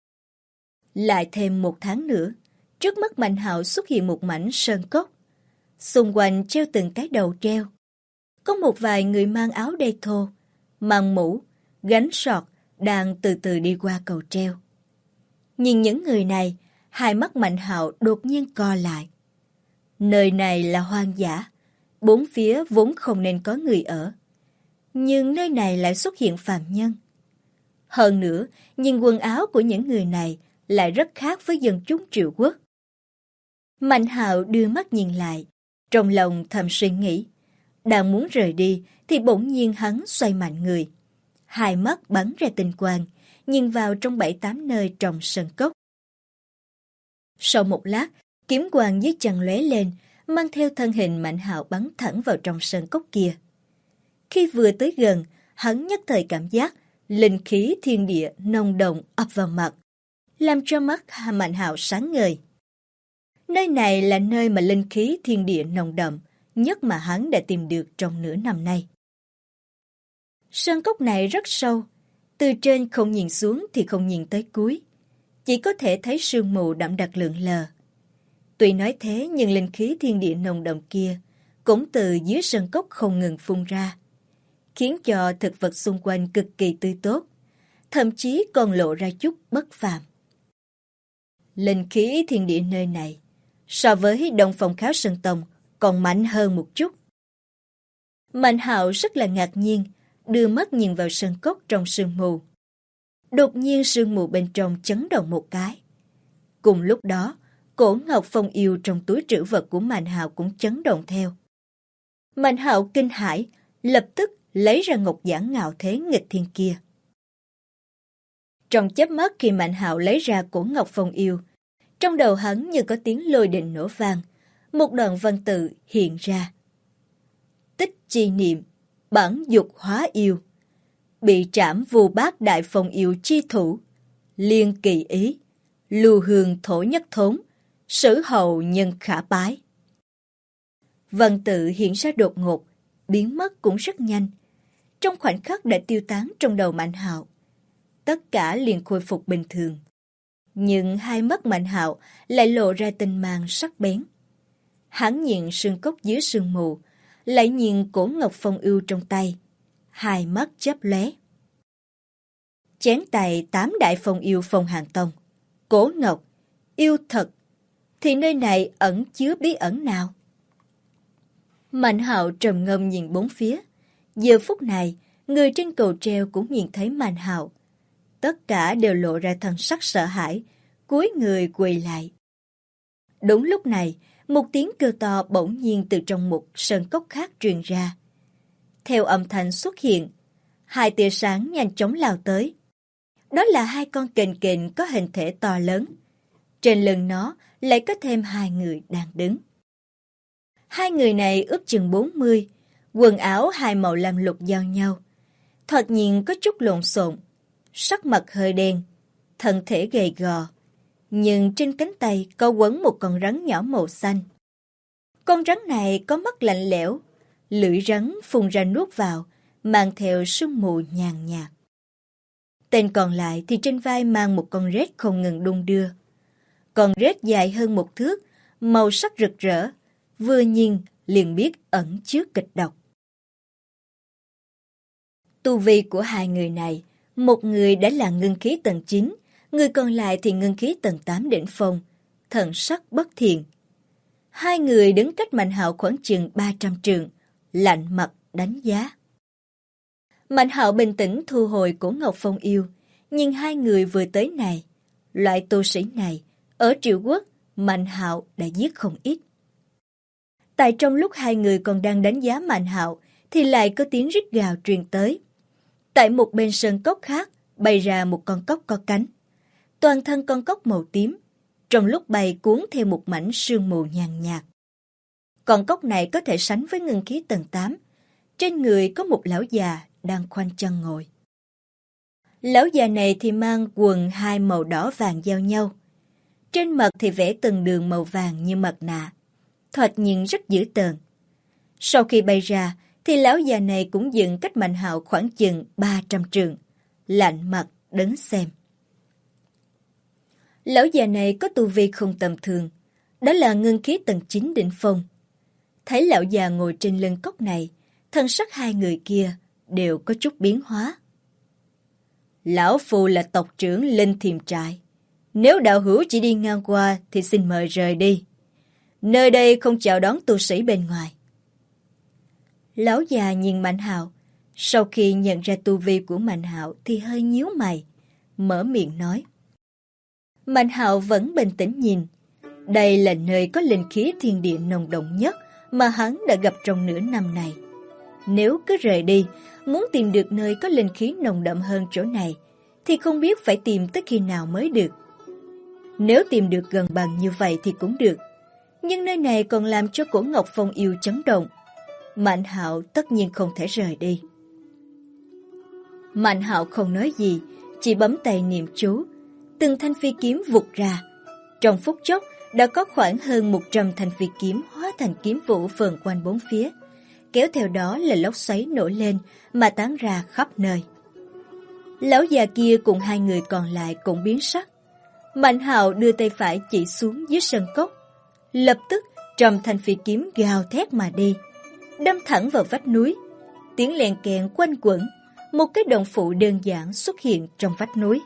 Lại thêm 1 tháng nữa, trước mắt Mạnh Hạo xuất hiện một mảnh sơn cốc. Xung quanh treo từng cái đầu treo. Có một vài người mang áo đay thô, mang mũ, gánh sọt đang từ từ đi qua cầu treo. Nhìn những người này, hai mắt Mạnh Hạo đột nhiên co lại. Nơi này là hoang dã, 4 phía vốn không nên có người ở. Nhưng nơi này lại xuất hiện phàm nhân. Hơn nữa, nhìn quần áo của những người này lại rất khác với dân chúng Triệu Quốc. Mạnh Hạo đưa mắt nhìn lại, trong lòng thầm suy nghĩ. Đang muốn rời đi thì bỗng nhiên hắn xoay mạnh người. Hai mắt bắn ra tinh quang, nhìn vào trong 7-8 nơi trong sân cốc. Sau một lát, kiếm quang dưới chân lóe lên, mang theo thân hình Mạnh Hạo bắn thẳng vào trong sân cốc kia. Khi vừa tới gần, hắn nhất thời cảm giác linh khí thiên địa nồng đậm ập vào mặt, làm cho mắt Mạnh Hạo sáng ngời. Nơi này là nơi mà linh khí thiên địa nồng đậm nhất mà hắn đã tìm được trong nửa năm nay. Sơn cốc này rất sâu, từ trên không nhìn xuống thì không nhìn tới cuối, chỉ có thể thấy sương mù đậm đặc lượn lờ. Tuy nói thế nhưng linh khí thiên địa nồng đậm kia cũng từ dưới sơn cốc không ngừng phun ra, khiến cho thực vật xung quanh cực kỳ tươi tốt, thậm chí còn lộ ra chút bất phàm. Linh khí thiên địa nơi này so với Đông Phong Kháo Sơn Tông còn mạnh hơn một chút. Mạnh Hạo rất là ngạc nhiên, đưa mắt nhìn vào sơn cốc trong sương mù. Đột nhiên sương mù bên trong chấn động một cái. Cùng lúc đó, cổ ngọc phong yêu trong túi trữ vật của Mạnh Hạo cũng chấn động theo. Mạnh Hạo kinh hãi, lập tức lấy ra ngọc giản ngạo thế nghịch thiên kia. Trong chớp mắt khi Mạnh Hạo lấy ra cổ ngọc phong yêu, trong đầu hắn như có tiếng lôi đình nổ vang, một đoạn văn tự hiện ra. Tích chi niệm, bản dục hóa yêu, bị trảm vô bát đại phong yêu chi thủ, liên kỳ ý, lưu hương thổ nhất thốn, sử hầu nhân khả bái. Văn tự hiện ra đột ngột, biến mất cũng rất nhanh, trong khoảnh khắc đã tiêu tán trong đầu Mạnh Hạo. Tất cả liền khôi phục bình thường. Nhưng hai mắt Mạnh Hạo lại lộ ra tinh mang sắc bén. Hắn nhìn sương cốc dưới sương mù, lại nhìn cổ ngọc phong ưu trong tay, hai mắt chớp lóe. Chén tay 8 đại phong yêu Phong Hàn Tông, cổ ngọc, yêu thật, thì nơi này ẩn chứa bí ẩn nào? Mạnh Hạo trầm ngâm nhìn bốn phía. Giờ phút này, người trên cầu treo cũng nhìn thấy Mạnh Hạo. Tất cả đều lộ ra thần sắc sợ hãi, cúi người quỳ lại. Đúng lúc này, một tiếng kêu to bỗng nhiên từ trong một sơn cốc khác truyền ra. Theo âm thanh xuất hiện, 2 tia sáng nhanh chóng lao tới. Đó là 2 con kình kình có hình thể to lớn. Trên lưng nó lại có thêm 2 người đang đứng. 2 người này ước chừng 40, quần áo 2 màu lam lục giao nhau. Thoạt nhìn có chút lộn xộn, sắc mặt hơi đen, thân thể gầy gò. Nhưng trên cánh tay có quấn một con rắn nhỏ màu xanh. Con rắn này có mắt lạnh lẽo, lưỡi rắn phun ra nuốt vào, mang theo sương mù nhàn nhạt. Tên còn lại thì trên vai mang một con rết không ngừng đung đưa. Con rết dài hơn 1 thước, màu sắc rực rỡ, vừa nhìn liền biết ẩn chứa kịch độc. Tu vi của 2 người này, một người đã là ngưng khí tầng 9, người còn lại thì ngưng khí tầng 8 đỉnh phong, thần sắc bất thiện. 2 người đứng cách Mạnh Hạo khoảng chừng 300 trượng, lạnh mặt đánh giá. Mạnh Hạo bình tĩnh thu hồi cổ ngọc phong yêu, nhưng 2 người vừa tới này, loại tu sĩ này, ở Triệu Quốc, Mạnh Hạo đã giết không ít. Tại trong lúc 2 người còn đang đánh giá Mạnh Hạo, thì lại có tiếng rít gào truyền tới. Tại một bên sơn cốc khác, bay ra một con cóc có cánh. Toàn thân con cóc màu tím, trong lúc bay cuốn theo một mảnh sương mù nhàn nhạt. Con cóc này có thể sánh với ngưng khí tầng 8. Trên người có một lão già đang khoanh chân ngồi. Lão già này thì mang quần 2 màu đỏ vàng giao nhau. Trên mặt thì vẽ từng đường màu vàng như mặt nạ. thoạt nhìn rất dữ tợn. Sau khi bay ra, thì lão già này cũng dựng cách Mạnh Hạo khoảng chừng 300 trượng, lạnh mặt đứng xem. Lão già này có tu vi không tầm thường, đó là ngưng khí tầng 9 đỉnh phong. Thấy lão già ngồi trên lưng cốc này, thân sắc hai người kia đều có chút biến hóa. Lão Phu là tộc trưởng Linh Thiềm Trại. Nếu đạo hữu chỉ đi ngang qua thì xin mời rời đi. Nơi đây không chào đón tu sĩ bên ngoài. Lão già nhìn Mạnh Hạo, sau khi nhận ra tu vi của Mạnh Hạo thì hơi nhíu mày, mở miệng nói. Mạnh Hạo vẫn bình tĩnh nhìn. Đây là nơi có linh khí thiên địa nồng đậm nhất mà hắn đã gặp trong nửa năm này. Nếu cứ rời đi, muốn tìm được nơi có linh khí nồng đậm hơn chỗ này, thì không biết phải tìm tới khi nào mới được. Nếu tìm được gần bằng như vậy thì cũng được, nhưng nơi này còn làm cho cổ Ngọc Phong Yêu chấn động. Mạnh Hạo tất nhiên không thể rời đi. Mạnh Hạo không nói gì, chỉ bấm tay niệm chú. Từng thanh phi kiếm vụt ra. Trong phút chốc đã có khoảng hơn 100 thanh phi kiếm hóa thành kiếm vũ vờn quanh bốn phía, kéo theo đó là lốc xoáy nổi lên mà tán ra khắp nơi. Lão già kia cùng hai người còn lại cũng biến sắc. Mạnh Hạo đưa tay phải chỉ xuống dưới sân cốc, lập tức trăm thanh phi kiếm gào thét mà đi, đâm thẳng vào vách núi. Tiếng lèn kèn quanh quẩn, một cái động phủ đơn giản xuất hiện trong vách núi.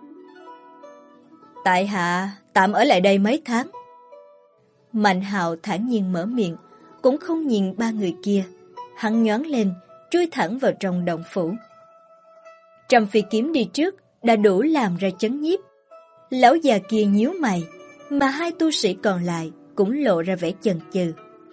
Tại hạ tạm ở lại đây mấy tháng. Mạnh Hạo thản nhiên mở miệng, cũng không nhìn ba người kia. Hắn nhoáng lên, chui thẳng vào trong động phủ. Trăm phi kiếm đi trước đã đủ làm ra chấn nhiếp. Lão già kia nhíu mày, mà hai tu sĩ còn lại cũng lộ ra vẻ chần chừ.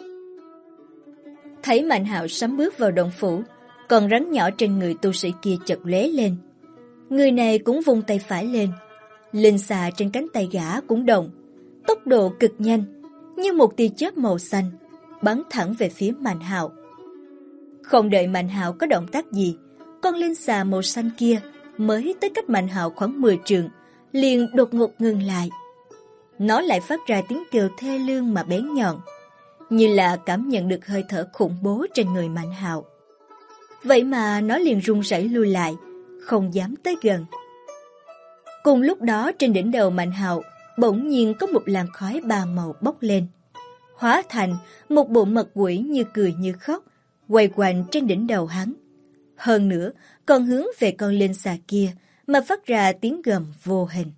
Thấy Mạnh Hạo sắm bước vào động phủ, con rắn nhỏ trên người tu sĩ kia chợt lóe lên. Người này cũng vung tay phải lên, linh xà trên cánh tay gã cũng động, tốc độ cực nhanh, như một tia chớp màu xanh, bắn thẳng về phía Mạnh Hạo. Không đợi Mạnh Hạo có động tác gì, con linh xà màu xanh kia mới tới cách Mạnh Hạo khoảng 10 trượng, liền đột ngột ngừng lại. Nó lại phát ra tiếng kêu thê lương mà bén nhọn, như là cảm nhận được hơi thở khủng bố trên người Mạnh Hạo. Vậy mà nó liền run rẩy lui lại, không dám tới gần. Cùng lúc đó trên đỉnh đầu Mạnh Hạo bỗng nhiên có một làn khói ba màu bốc lên, hóa thành một bộ mặt quỷ như cười như khóc, quay quanh trên đỉnh đầu hắn. Hơn nữa còn hướng về con linh xà kia mà phát ra tiếng gầm vô hình.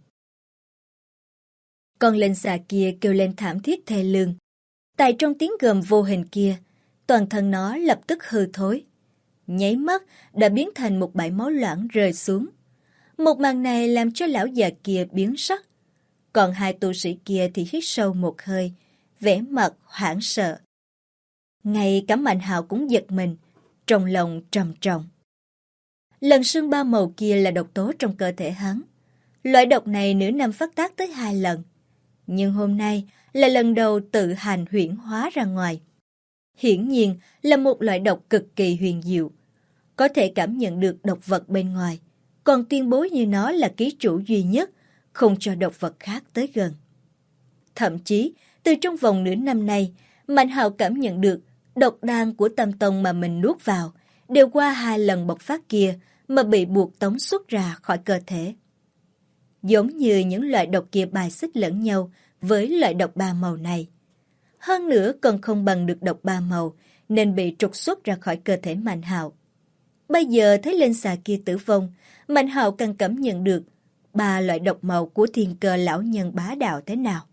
Con linh xà kia kêu lên thảm thiết thê lương. Tại trong tiếng gầm vô hình kia, toàn thân nó lập tức hư thối, nháy mắt đã biến thành một bãi máu loãng rơi xuống. Một màn này làm cho lão già kia biến sắc. Còn hai tu sĩ kia thì hít sâu một hơi, vẻ mặt hoảng sợ. Ngay cả Mạnh Hạo cũng giật mình, trong lòng trầm trọng. Lần sương ba màu kia là độc tố trong cơ thể hắn. Loại độc này nửa năm phát tác tới 2 lần. Nhưng hôm nay là lần đầu tự hành huyễn hóa ra ngoài. Hiển nhiên là một loại độc cực kỳ huyền diệu, có thể cảm nhận được độc vật bên ngoài, còn tuyên bố như nó là ký chủ duy nhất, không cho độc vật khác tới gần. Thậm chí, từ trong vòng nửa năm nay, Mạnh Hạo cảm nhận được độc đan của Tam Tông mà mình nuốt vào đều qua 2 lần bộc phát kia mà bị buộc tống xuất ra khỏi cơ thể. Giống như những loại độc kia bài xích lẫn nhau với loại độc ba màu này. Hơn nữa còn không bằng được độc ba màu nên bị trục xuất ra khỏi cơ thể Mạnh Hạo. Bây giờ thấy linh xà kia tử vong, Mạnh Hạo càng cảm nhận được 3 loại độc màu của thiên cơ lão nhân bá đạo thế nào.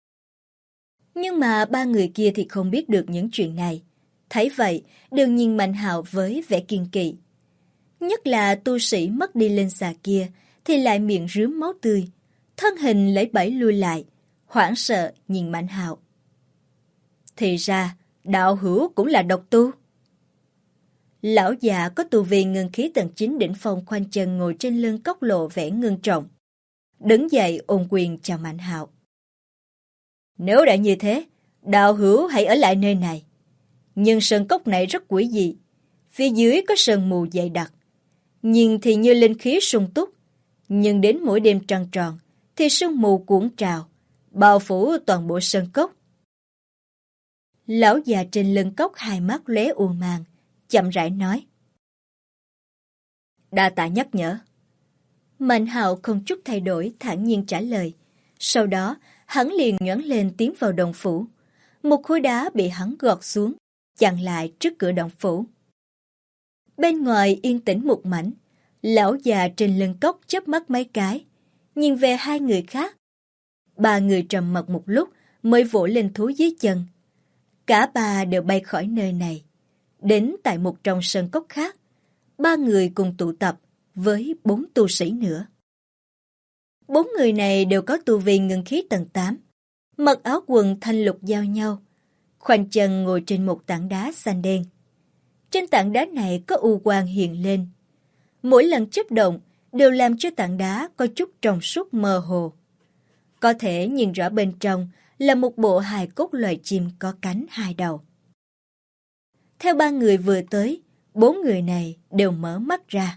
Nhưng mà 3 người kia thì không biết được những chuyện này. Thấy vậy, đều nhìn Mạnh Hạo với vẻ kiêng kỵ. Nhất là tu sĩ mất đi linh xà kia thì lại miệng rướm máu tươi, thân hình lấy bẫy lui lại, hoảng sợ nhìn Mạnh Hạo. Thì ra, đạo hữu cũng là độc tu. Lão già có tu vi ngưng khí tầng 9 đỉnh phong khoanh chân ngồi trên lưng cốc lộ vẻ ngưng trọng. Đứng dậy ôm quyền chào Mạnh Hạo. Nếu đã như thế, đạo hữu hãy ở lại nơi này. Nhưng sơn cốc này rất quỷ dị, phía dưới có sương mù dày đặc. Nhìn thì như linh khí sung túc, nhưng đến mỗi đêm trăng tròn thì sương mù cuộn trào, bao phủ toàn bộ sơn cốc. Lão già trên lưng cốc hai mắt lóe u màng, chậm rãi nói. Đa tạ nhắc nhở. Mạnh Hạo không chút thay đổi, thản nhiên trả lời. Sau đó, hắn liền nhoáng lên tiến vào động phủ. Một khối đá bị hắn gọt xuống, chặn lại trước cửa động phủ. Bên ngoài yên tĩnh một mảnh, lão già trên lưng cốc chớp mắt mấy cái, nhìn về hai người khác. Ba người trầm mặc một lúc mới vỗ lên thú dưới chân. Cả ba đều bay khỏi nơi này, đến tại một trong sân cốc khác. Ba người cùng tụ tập với 4 tu sĩ nữa. 4 người này đều có tu vi ngưng khí tầng 8, mặc áo quần thanh lục giao nhau, khoanh chân ngồi trên một tảng đá xanh đen. Trên tảng đá này có u quang hiện lên. Mỗi lần chớp động đều làm cho tảng đá có chút trong suốt mơ hồ. Có thể nhìn rõ bên trong là một bộ hài cốt loài chim có cánh hai đầu. Theo ba người vừa tới, 4 người này đều mở mắt ra.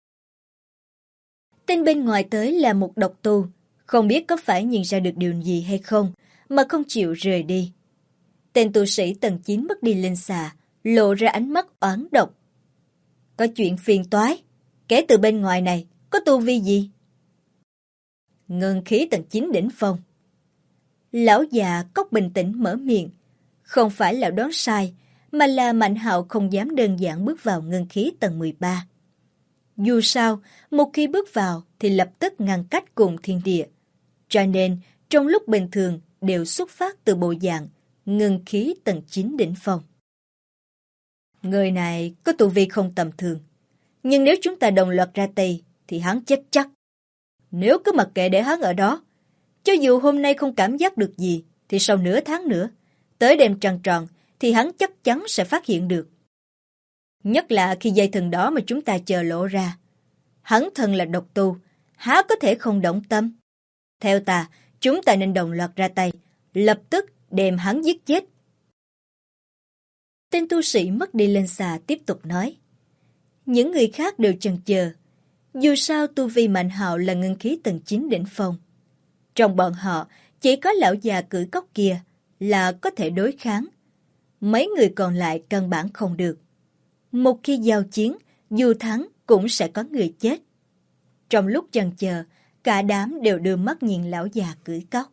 Tên bên ngoài tới là một độc tu, không biết có phải nhìn ra được điều gì hay không, mà không chịu rời đi. Tên tu sĩ tầng 9 mất đi linh xà, lộ ra ánh mắt oán độc. Có chuyện phiền toái, kẻ từ bên ngoài này có tu vi gì? Ngân khí tầng 9 đỉnh phong. Lão già cốc bình tĩnh mở miệng, không phải là đoán sai, mà là Mạnh Hạo không dám đơn giản bước vào ngân khí tầng 13. Dù sao, một khi bước vào thì lập tức ngăn cách cùng thiên địa. Cho nên, trong lúc bình thường đều xuất phát từ bộ dạng ngân khí tầng 9 đỉnh phong. Người này có tu vi không tầm thường, nhưng nếu chúng ta đồng loạt ra tay thì hắn chết chắc. Nếu cứ mặc kệ để hắn ở đó, cho dù hôm nay không cảm giác được gì, thì sau nửa tháng nữa, tới đêm trăng tròn, thì hắn chắc chắn sẽ phát hiện được. Nhất là khi dây thừng đó mà chúng ta chờ lộ ra. Hắn thân là độc tu, há có thể không động tâm. Theo ta, chúng ta nên đồng loạt ra tay, lập tức đem hắn giết chết. Tên tu sĩ mất đi lên xà tiếp tục nói. Những người khác đều chần chờ. Dù sao tu vi Mạnh Hạo là ngân khí tầng 9 đỉnh phong. Trong bọn họ, chỉ có lão già cưỡi cốc kia là có thể đối kháng. Mấy người còn lại căn bản không được. Một khi giao chiến, dù thắng cũng sẽ có người chết. Trong lúc chần chờ, cả đám đều đưa mắt nhìn lão già cưỡi cốc.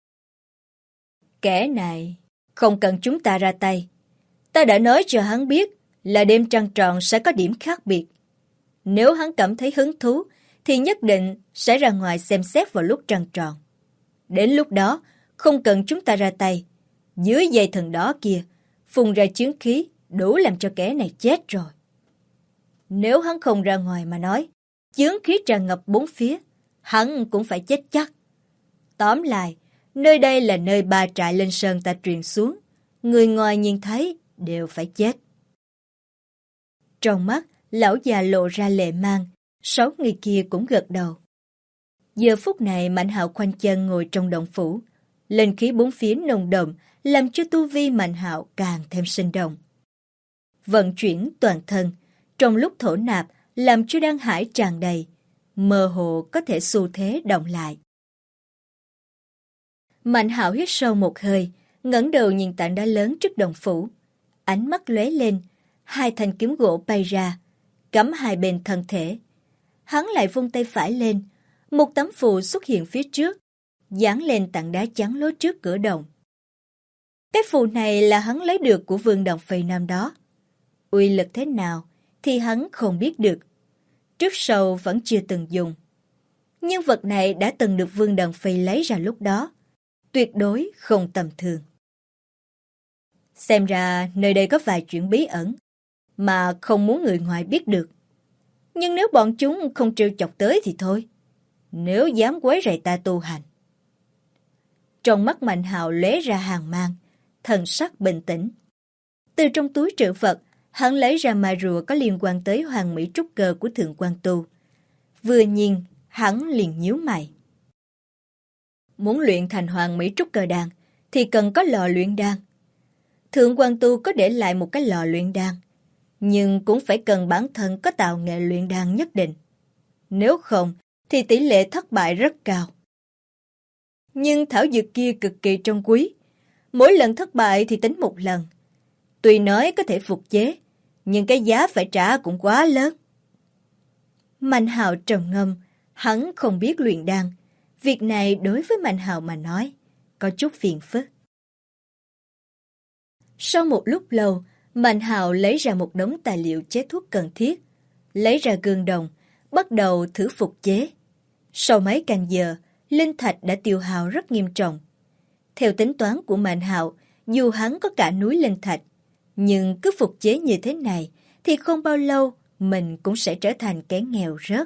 Kẻ này không cần chúng ta ra tay. Ta đã nói cho hắn biết là đêm trăng tròn sẽ có điểm khác biệt. Nếu hắn cảm thấy hứng thú, thì nhất định sẽ ra ngoài xem xét vào lúc trăng tròn. Đến lúc đó, không cần chúng ta ra tay. Dưới dây thần đó kia, phun ra chướng khí, đủ làm cho kẻ này chết rồi. Nếu hắn không ra ngoài mà nói, chướng khí tràn ngập bốn phía, hắn cũng phải chết chắc. Tóm lại, nơi đây là nơi ba trại lên sơn ta truyền xuống. Người ngoài nhìn thấy đều phải chết. Trong mắt, lão già lộ ra lệ mang, 6 người kia cũng gật đầu. Giờ phút này Mạnh Hạo khoanh chân ngồi trong động phủ, linh khí bốn phía nồng đậm làm cho tu vi Mạnh Hạo càng thêm sinh động. Vận chuyển toàn thân, trong lúc thổ nạp làm cho đan hải tràn đầy, mơ hồ có thể xu thế động lại. Mạnh Hạo hít sâu một hơi, ngẩng đầu nhìn tảng đá lớn trước động phủ, ánh mắt lóe lên, 2 thanh kiếm gỗ bay ra, cắm hai bên thân thể. Hắn lại vung tay phải lên, một tấm phù xuất hiện phía trước, dán lên tảng đá chắn lối trước cửa động. Cái phù này là hắn lấy được của Vương Đồng Phi năm đó. Uy lực thế nào thì hắn không biết được. Trước sau vẫn chưa từng dùng. Nhưng vật này đã từng được Vương Đồng Phi lấy ra lúc đó. Tuyệt đối không tầm thường. Xem ra nơi đây có vài chuyện bí ẩn mà không muốn người ngoài biết được. Nhưng nếu bọn chúng không trêu chọc tới thì thôi. Nếu dám quấy rầy ta tu hành. Trong mắt Mạnh Hạo lóe ra hàn mang, thần sắc bình tĩnh. Từ trong túi trữ vật, hắn lấy ra ma rùa có liên quan tới Hoàng Mỹ Trúc Cơ của Thượng Quan Tu. Vừa nhìn, hắn liền nhíu mày. Muốn luyện thành Hoàng Mỹ Trúc Cơ đan thì cần có lò luyện đan. Thượng Quan Tu có để lại một cái lò luyện đan, nhưng cũng phải cần bản thân có tạo nghệ luyện đan nhất định. Nếu không, thì tỷ lệ thất bại rất cao. Nhưng thảo dược kia cực kỳ trân quý, Mỗi lần thất bại thì tính một lần. Tuy nói có thể phục chế, nhưng cái giá phải trả cũng quá lớn. Mạnh Hạo trầm ngâm, hắn không biết luyện đan. Việc này đối với Mạnh Hạo mà nói, có chút phiền phức. Sau một lúc lâu, Mạnh Hạo lấy ra một đống tài liệu chế thuốc cần thiết, lấy ra gương đồng, bắt đầu thử phục chế. Sau mấy canh giờ, linh thạch đã tiêu hao rất nghiêm trọng. Theo tính toán của Mạnh Hạo, dù hắn có cả núi linh thạch, nhưng cứ phục chế như thế này thì không bao lâu mình cũng sẽ trở thành kẻ nghèo rớt.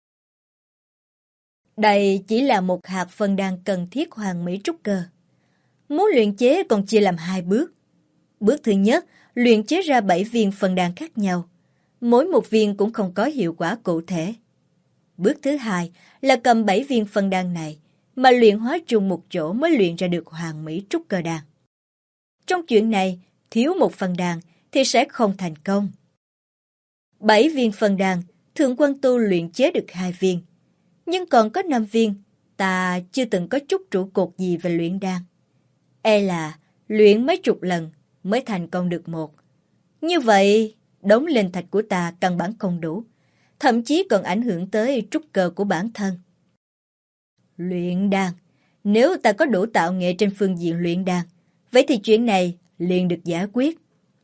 Đây chỉ là một hạt phân đan cần thiết hoàn mỹ trúc cơ. Muốn luyện chế còn chia làm 2 bước. Bước thứ nhất, luyện chế ra 7 viên phân đan khác nhau. Mỗi một viên cũng không có hiệu quả cụ thể. Bước thứ hai là cầm 7 viên phân đan này mà luyện hóa chung một chỗ mới luyện ra được hoàn mỹ trúc cơ đan. Trong chuyện này, thiếu một phân đan thì sẽ không thành công. 7 viên phân đan, Thượng Quan Tu luyện chế được 2 viên. Nhưng còn có 5 viên, ta chưa từng có chút trụ cột gì về luyện đan. E là luyện mấy chục lần mới thành công được một. Như vậy, đống linh thạch của ta căn bản không đủ, thậm chí còn ảnh hưởng tới trúc cơ của bản thân. Luyện đan, nếu ta có đủ tạo nghệ trên phương diện luyện đan, vậy thì chuyện này liền được giải quyết.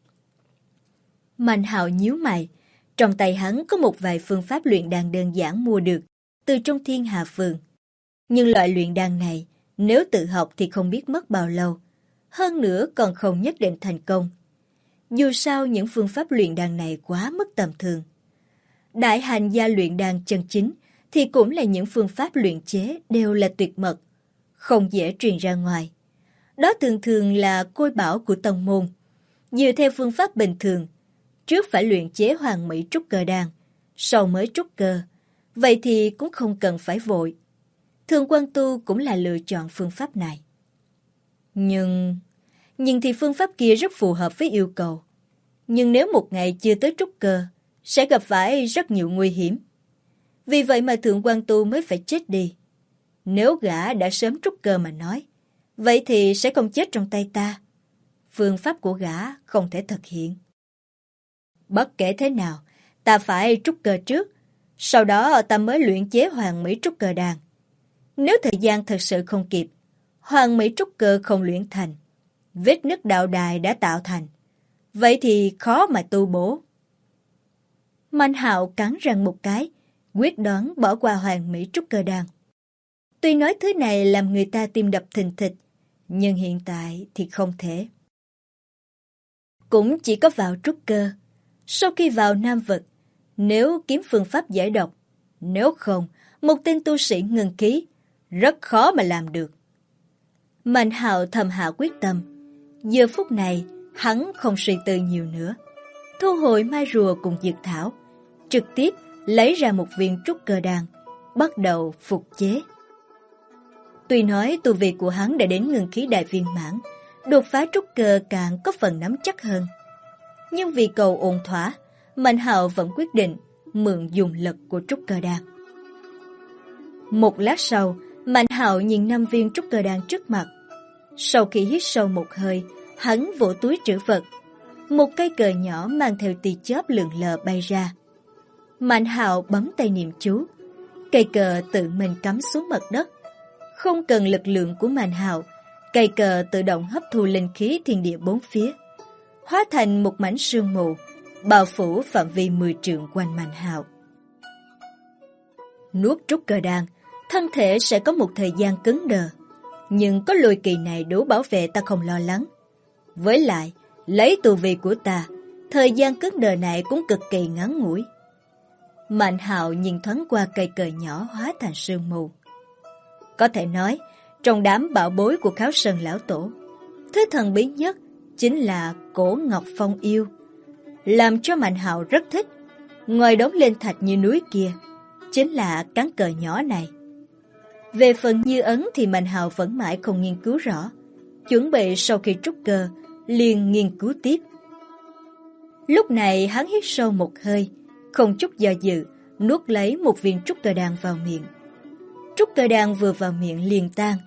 Mạnh Hạo nhíu mày, trong tay hắn có một vài phương pháp luyện đan đơn giản mua được từ trong Thiên Hà Phường. Nhưng loại luyện đan này, nếu tự học thì không biết mất bao lâu, hơn nữa còn không nhất định thành công. Dù sao những phương pháp luyện đan này quá mức tầm thường. Đại hành gia luyện đan chân chính thì cũng là những phương pháp luyện chế đều là tuyệt mật, không dễ truyền ra ngoài. Đó thường thường là côi bảo của tông môn. Dựa theo phương pháp bình thường, trước phải luyện chế hoàn mỹ trúc cơ đan, sau mới trúc cơ. Vậy thì cũng không cần phải vội. Thượng Quan Tu cũng là lựa chọn phương pháp này. Nhưng thì phương pháp kia rất phù hợp với yêu cầu. Nhưng nếu một ngày chưa tới trúc cơ, sẽ gặp phải rất nhiều nguy hiểm. Vì vậy mà Thượng Quan Tu mới phải chết đi. Nếu gã đã sớm trúc cơ mà nói, vậy thì sẽ không chết trong tay ta. Phương pháp của gã không thể thực hiện. Bất kể thế nào, ta phải trúc cơ trước, sau đó ta mới luyện chế hoàn mỹ trúc cơ đan. Nếu thời gian thật sự không kịp, hoàn mỹ trúc cơ không luyện thành, vết nứt đạo đài đã tạo thành, vậy thì khó mà tu bổ. Mạnh Hạo cắn răng một cái, quyết đoán bỏ qua hoàn mỹ trúc cơ đan. Tuy nói thứ này làm người ta tim đập thình thịch, nhưng hiện tại thì không thể. Cũng chỉ có vào trúc cơ, sau khi vào Nam Vực, nếu kiếm phương pháp giải độc, nếu không, một tên tu sĩ ngưng khí, rất khó mà làm được. Mạnh Hạo thầm hạ quyết tâm. Giờ phút này, hắn không suy tư nhiều nữa. Thu hồi mai rùa cùng dược thảo, trực tiếp lấy ra một viên trúc cơ đan, bắt đầu phục chế. Tuy nói tu vi của hắn đã đến ngưng khí đại viên mãn, đột phá trúc cơ càng có phần nắm chắc hơn. Nhưng vì cầu ổn thỏa, Mạnh Hạo vẫn quyết định mượn dùng lực của trúc cơ đan. Một lát sau, Mạnh Hạo nhìn 5 viên trúc cơ đan trước mặt. Sau khi hít sâu một hơi, hắn vỗ túi trữ vật. Một cây cờ nhỏ mang theo tia chớp lượn lờ bay ra. Mạnh Hạo bấm tay niệm chú. Cây cờ tự mình cắm xuống mặt đất. Không cần lực lượng của Mạnh Hạo, cây cờ tự động hấp thu linh khí thiên địa bốn phía, hóa thành một mảnh sương mù, bao phủ phạm vi 10 trượng quanh Mạnh Hạo. Nuốt trúc cơ đan, thân thể sẽ có một thời gian cứng đờ, nhưng có lôi kỳ này đủ bảo vệ ta không lo lắng. Với lại, lấy tu vi của ta, thời gian cứng đờ này cũng cực kỳ ngắn ngủi. Mạnh Hạo nhìn thoáng qua cây cờ nhỏ hóa thành sương mù. Có thể nói, trong đám bảo bối của Kháo Sơn lão tổ, thứ thần bí nhất chính là cổ ngọc phong yêu. Làm cho Mạnh Hạo rất thích, ngoài đống lên thạch như núi kia, chính là cán cờ nhỏ này. Về phần như ấn thì Mạnh Hạo vẫn mãi không nghiên cứu rõ, chuẩn bị sau khi trúc cơ, liền nghiên cứu tiếp. Lúc này hắn hít sâu một hơi, không chút do dự, nuốt lấy một viên trúc cơ đan vào miệng. Trúc cơ đan vừa vào miệng liền tan,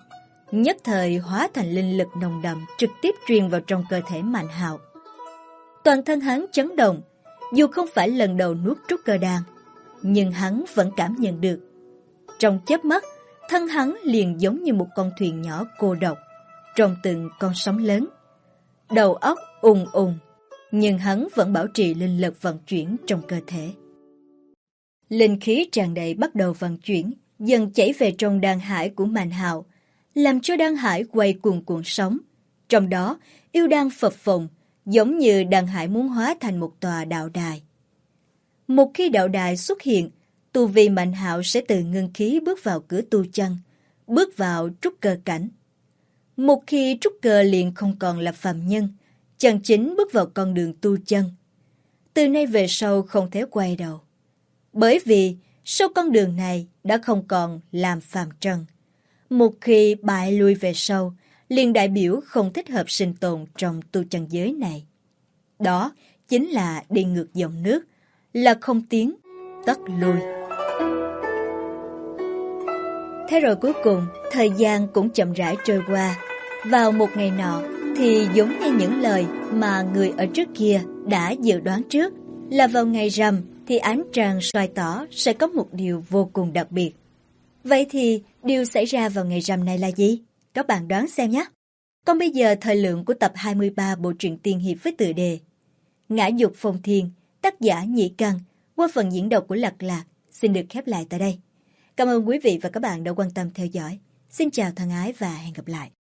nhất thời hóa thành linh lực nồng đậm trực tiếp truyền vào trong cơ thể Mạnh Hạo. Toàn thân hắn chấn động, dù không phải lần đầu nuốt trúc cơ đan, nhưng hắn vẫn cảm nhận được. Trong chớp mắt, thân hắn liền giống như một con thuyền nhỏ cô độc, trong từng con sóng lớn. Đầu óc ùng ùng, nhưng hắn vẫn bảo trì linh lực vận chuyển trong cơ thể. Linh khí tràn đầy bắt đầu vận chuyển, dần chảy về trong đan hải của Mạnh Hạo, làm cho đan hải quay cuồn cuộn sóng. Trong đó, yêu đan phập phồng, giống như đan hải muốn hóa thành một tòa đạo đài. Một khi đạo đài xuất hiện, tu vi Mạnh Hạo sẽ từ ngưng khí bước vào cửa tu chân, bước vào trúc cơ cảnh. Một khi trúc cơ liền không còn là phàm nhân, chân chính bước vào con đường tu chân. Từ nay về sau không thể quay đầu. Bởi vì sau con đường này đã không còn làm phàm trần. Một khi bại lui về sau, liền đại biểu không thích hợp sinh tồn trong tu chân giới này. Đó chính là đi ngược dòng nước, là không tiến, tất lui. Thế rồi cuối cùng, thời gian cũng chậm rãi trôi qua. Vào một ngày nọ, thì giống như những lời mà người ở trước kia đã dự đoán trước, là vào ngày rằm thì ánh trăng soi tỏ sẽ có một điều vô cùng đặc biệt. Vậy thì điều xảy ra vào ngày rằm này là gì? Các bạn đoán xem nhé! Còn bây giờ thời lượng của tập 23 bộ truyện tiên hiệp với tựa đề Ngã Dục Phong Thiên, tác giả Nhị Căn, qua phần diễn đọc của Lạc Lạc, xin được khép lại tại đây. Cảm ơn quý vị và các bạn đã quan tâm theo dõi. Xin chào thân ái và hẹn gặp lại!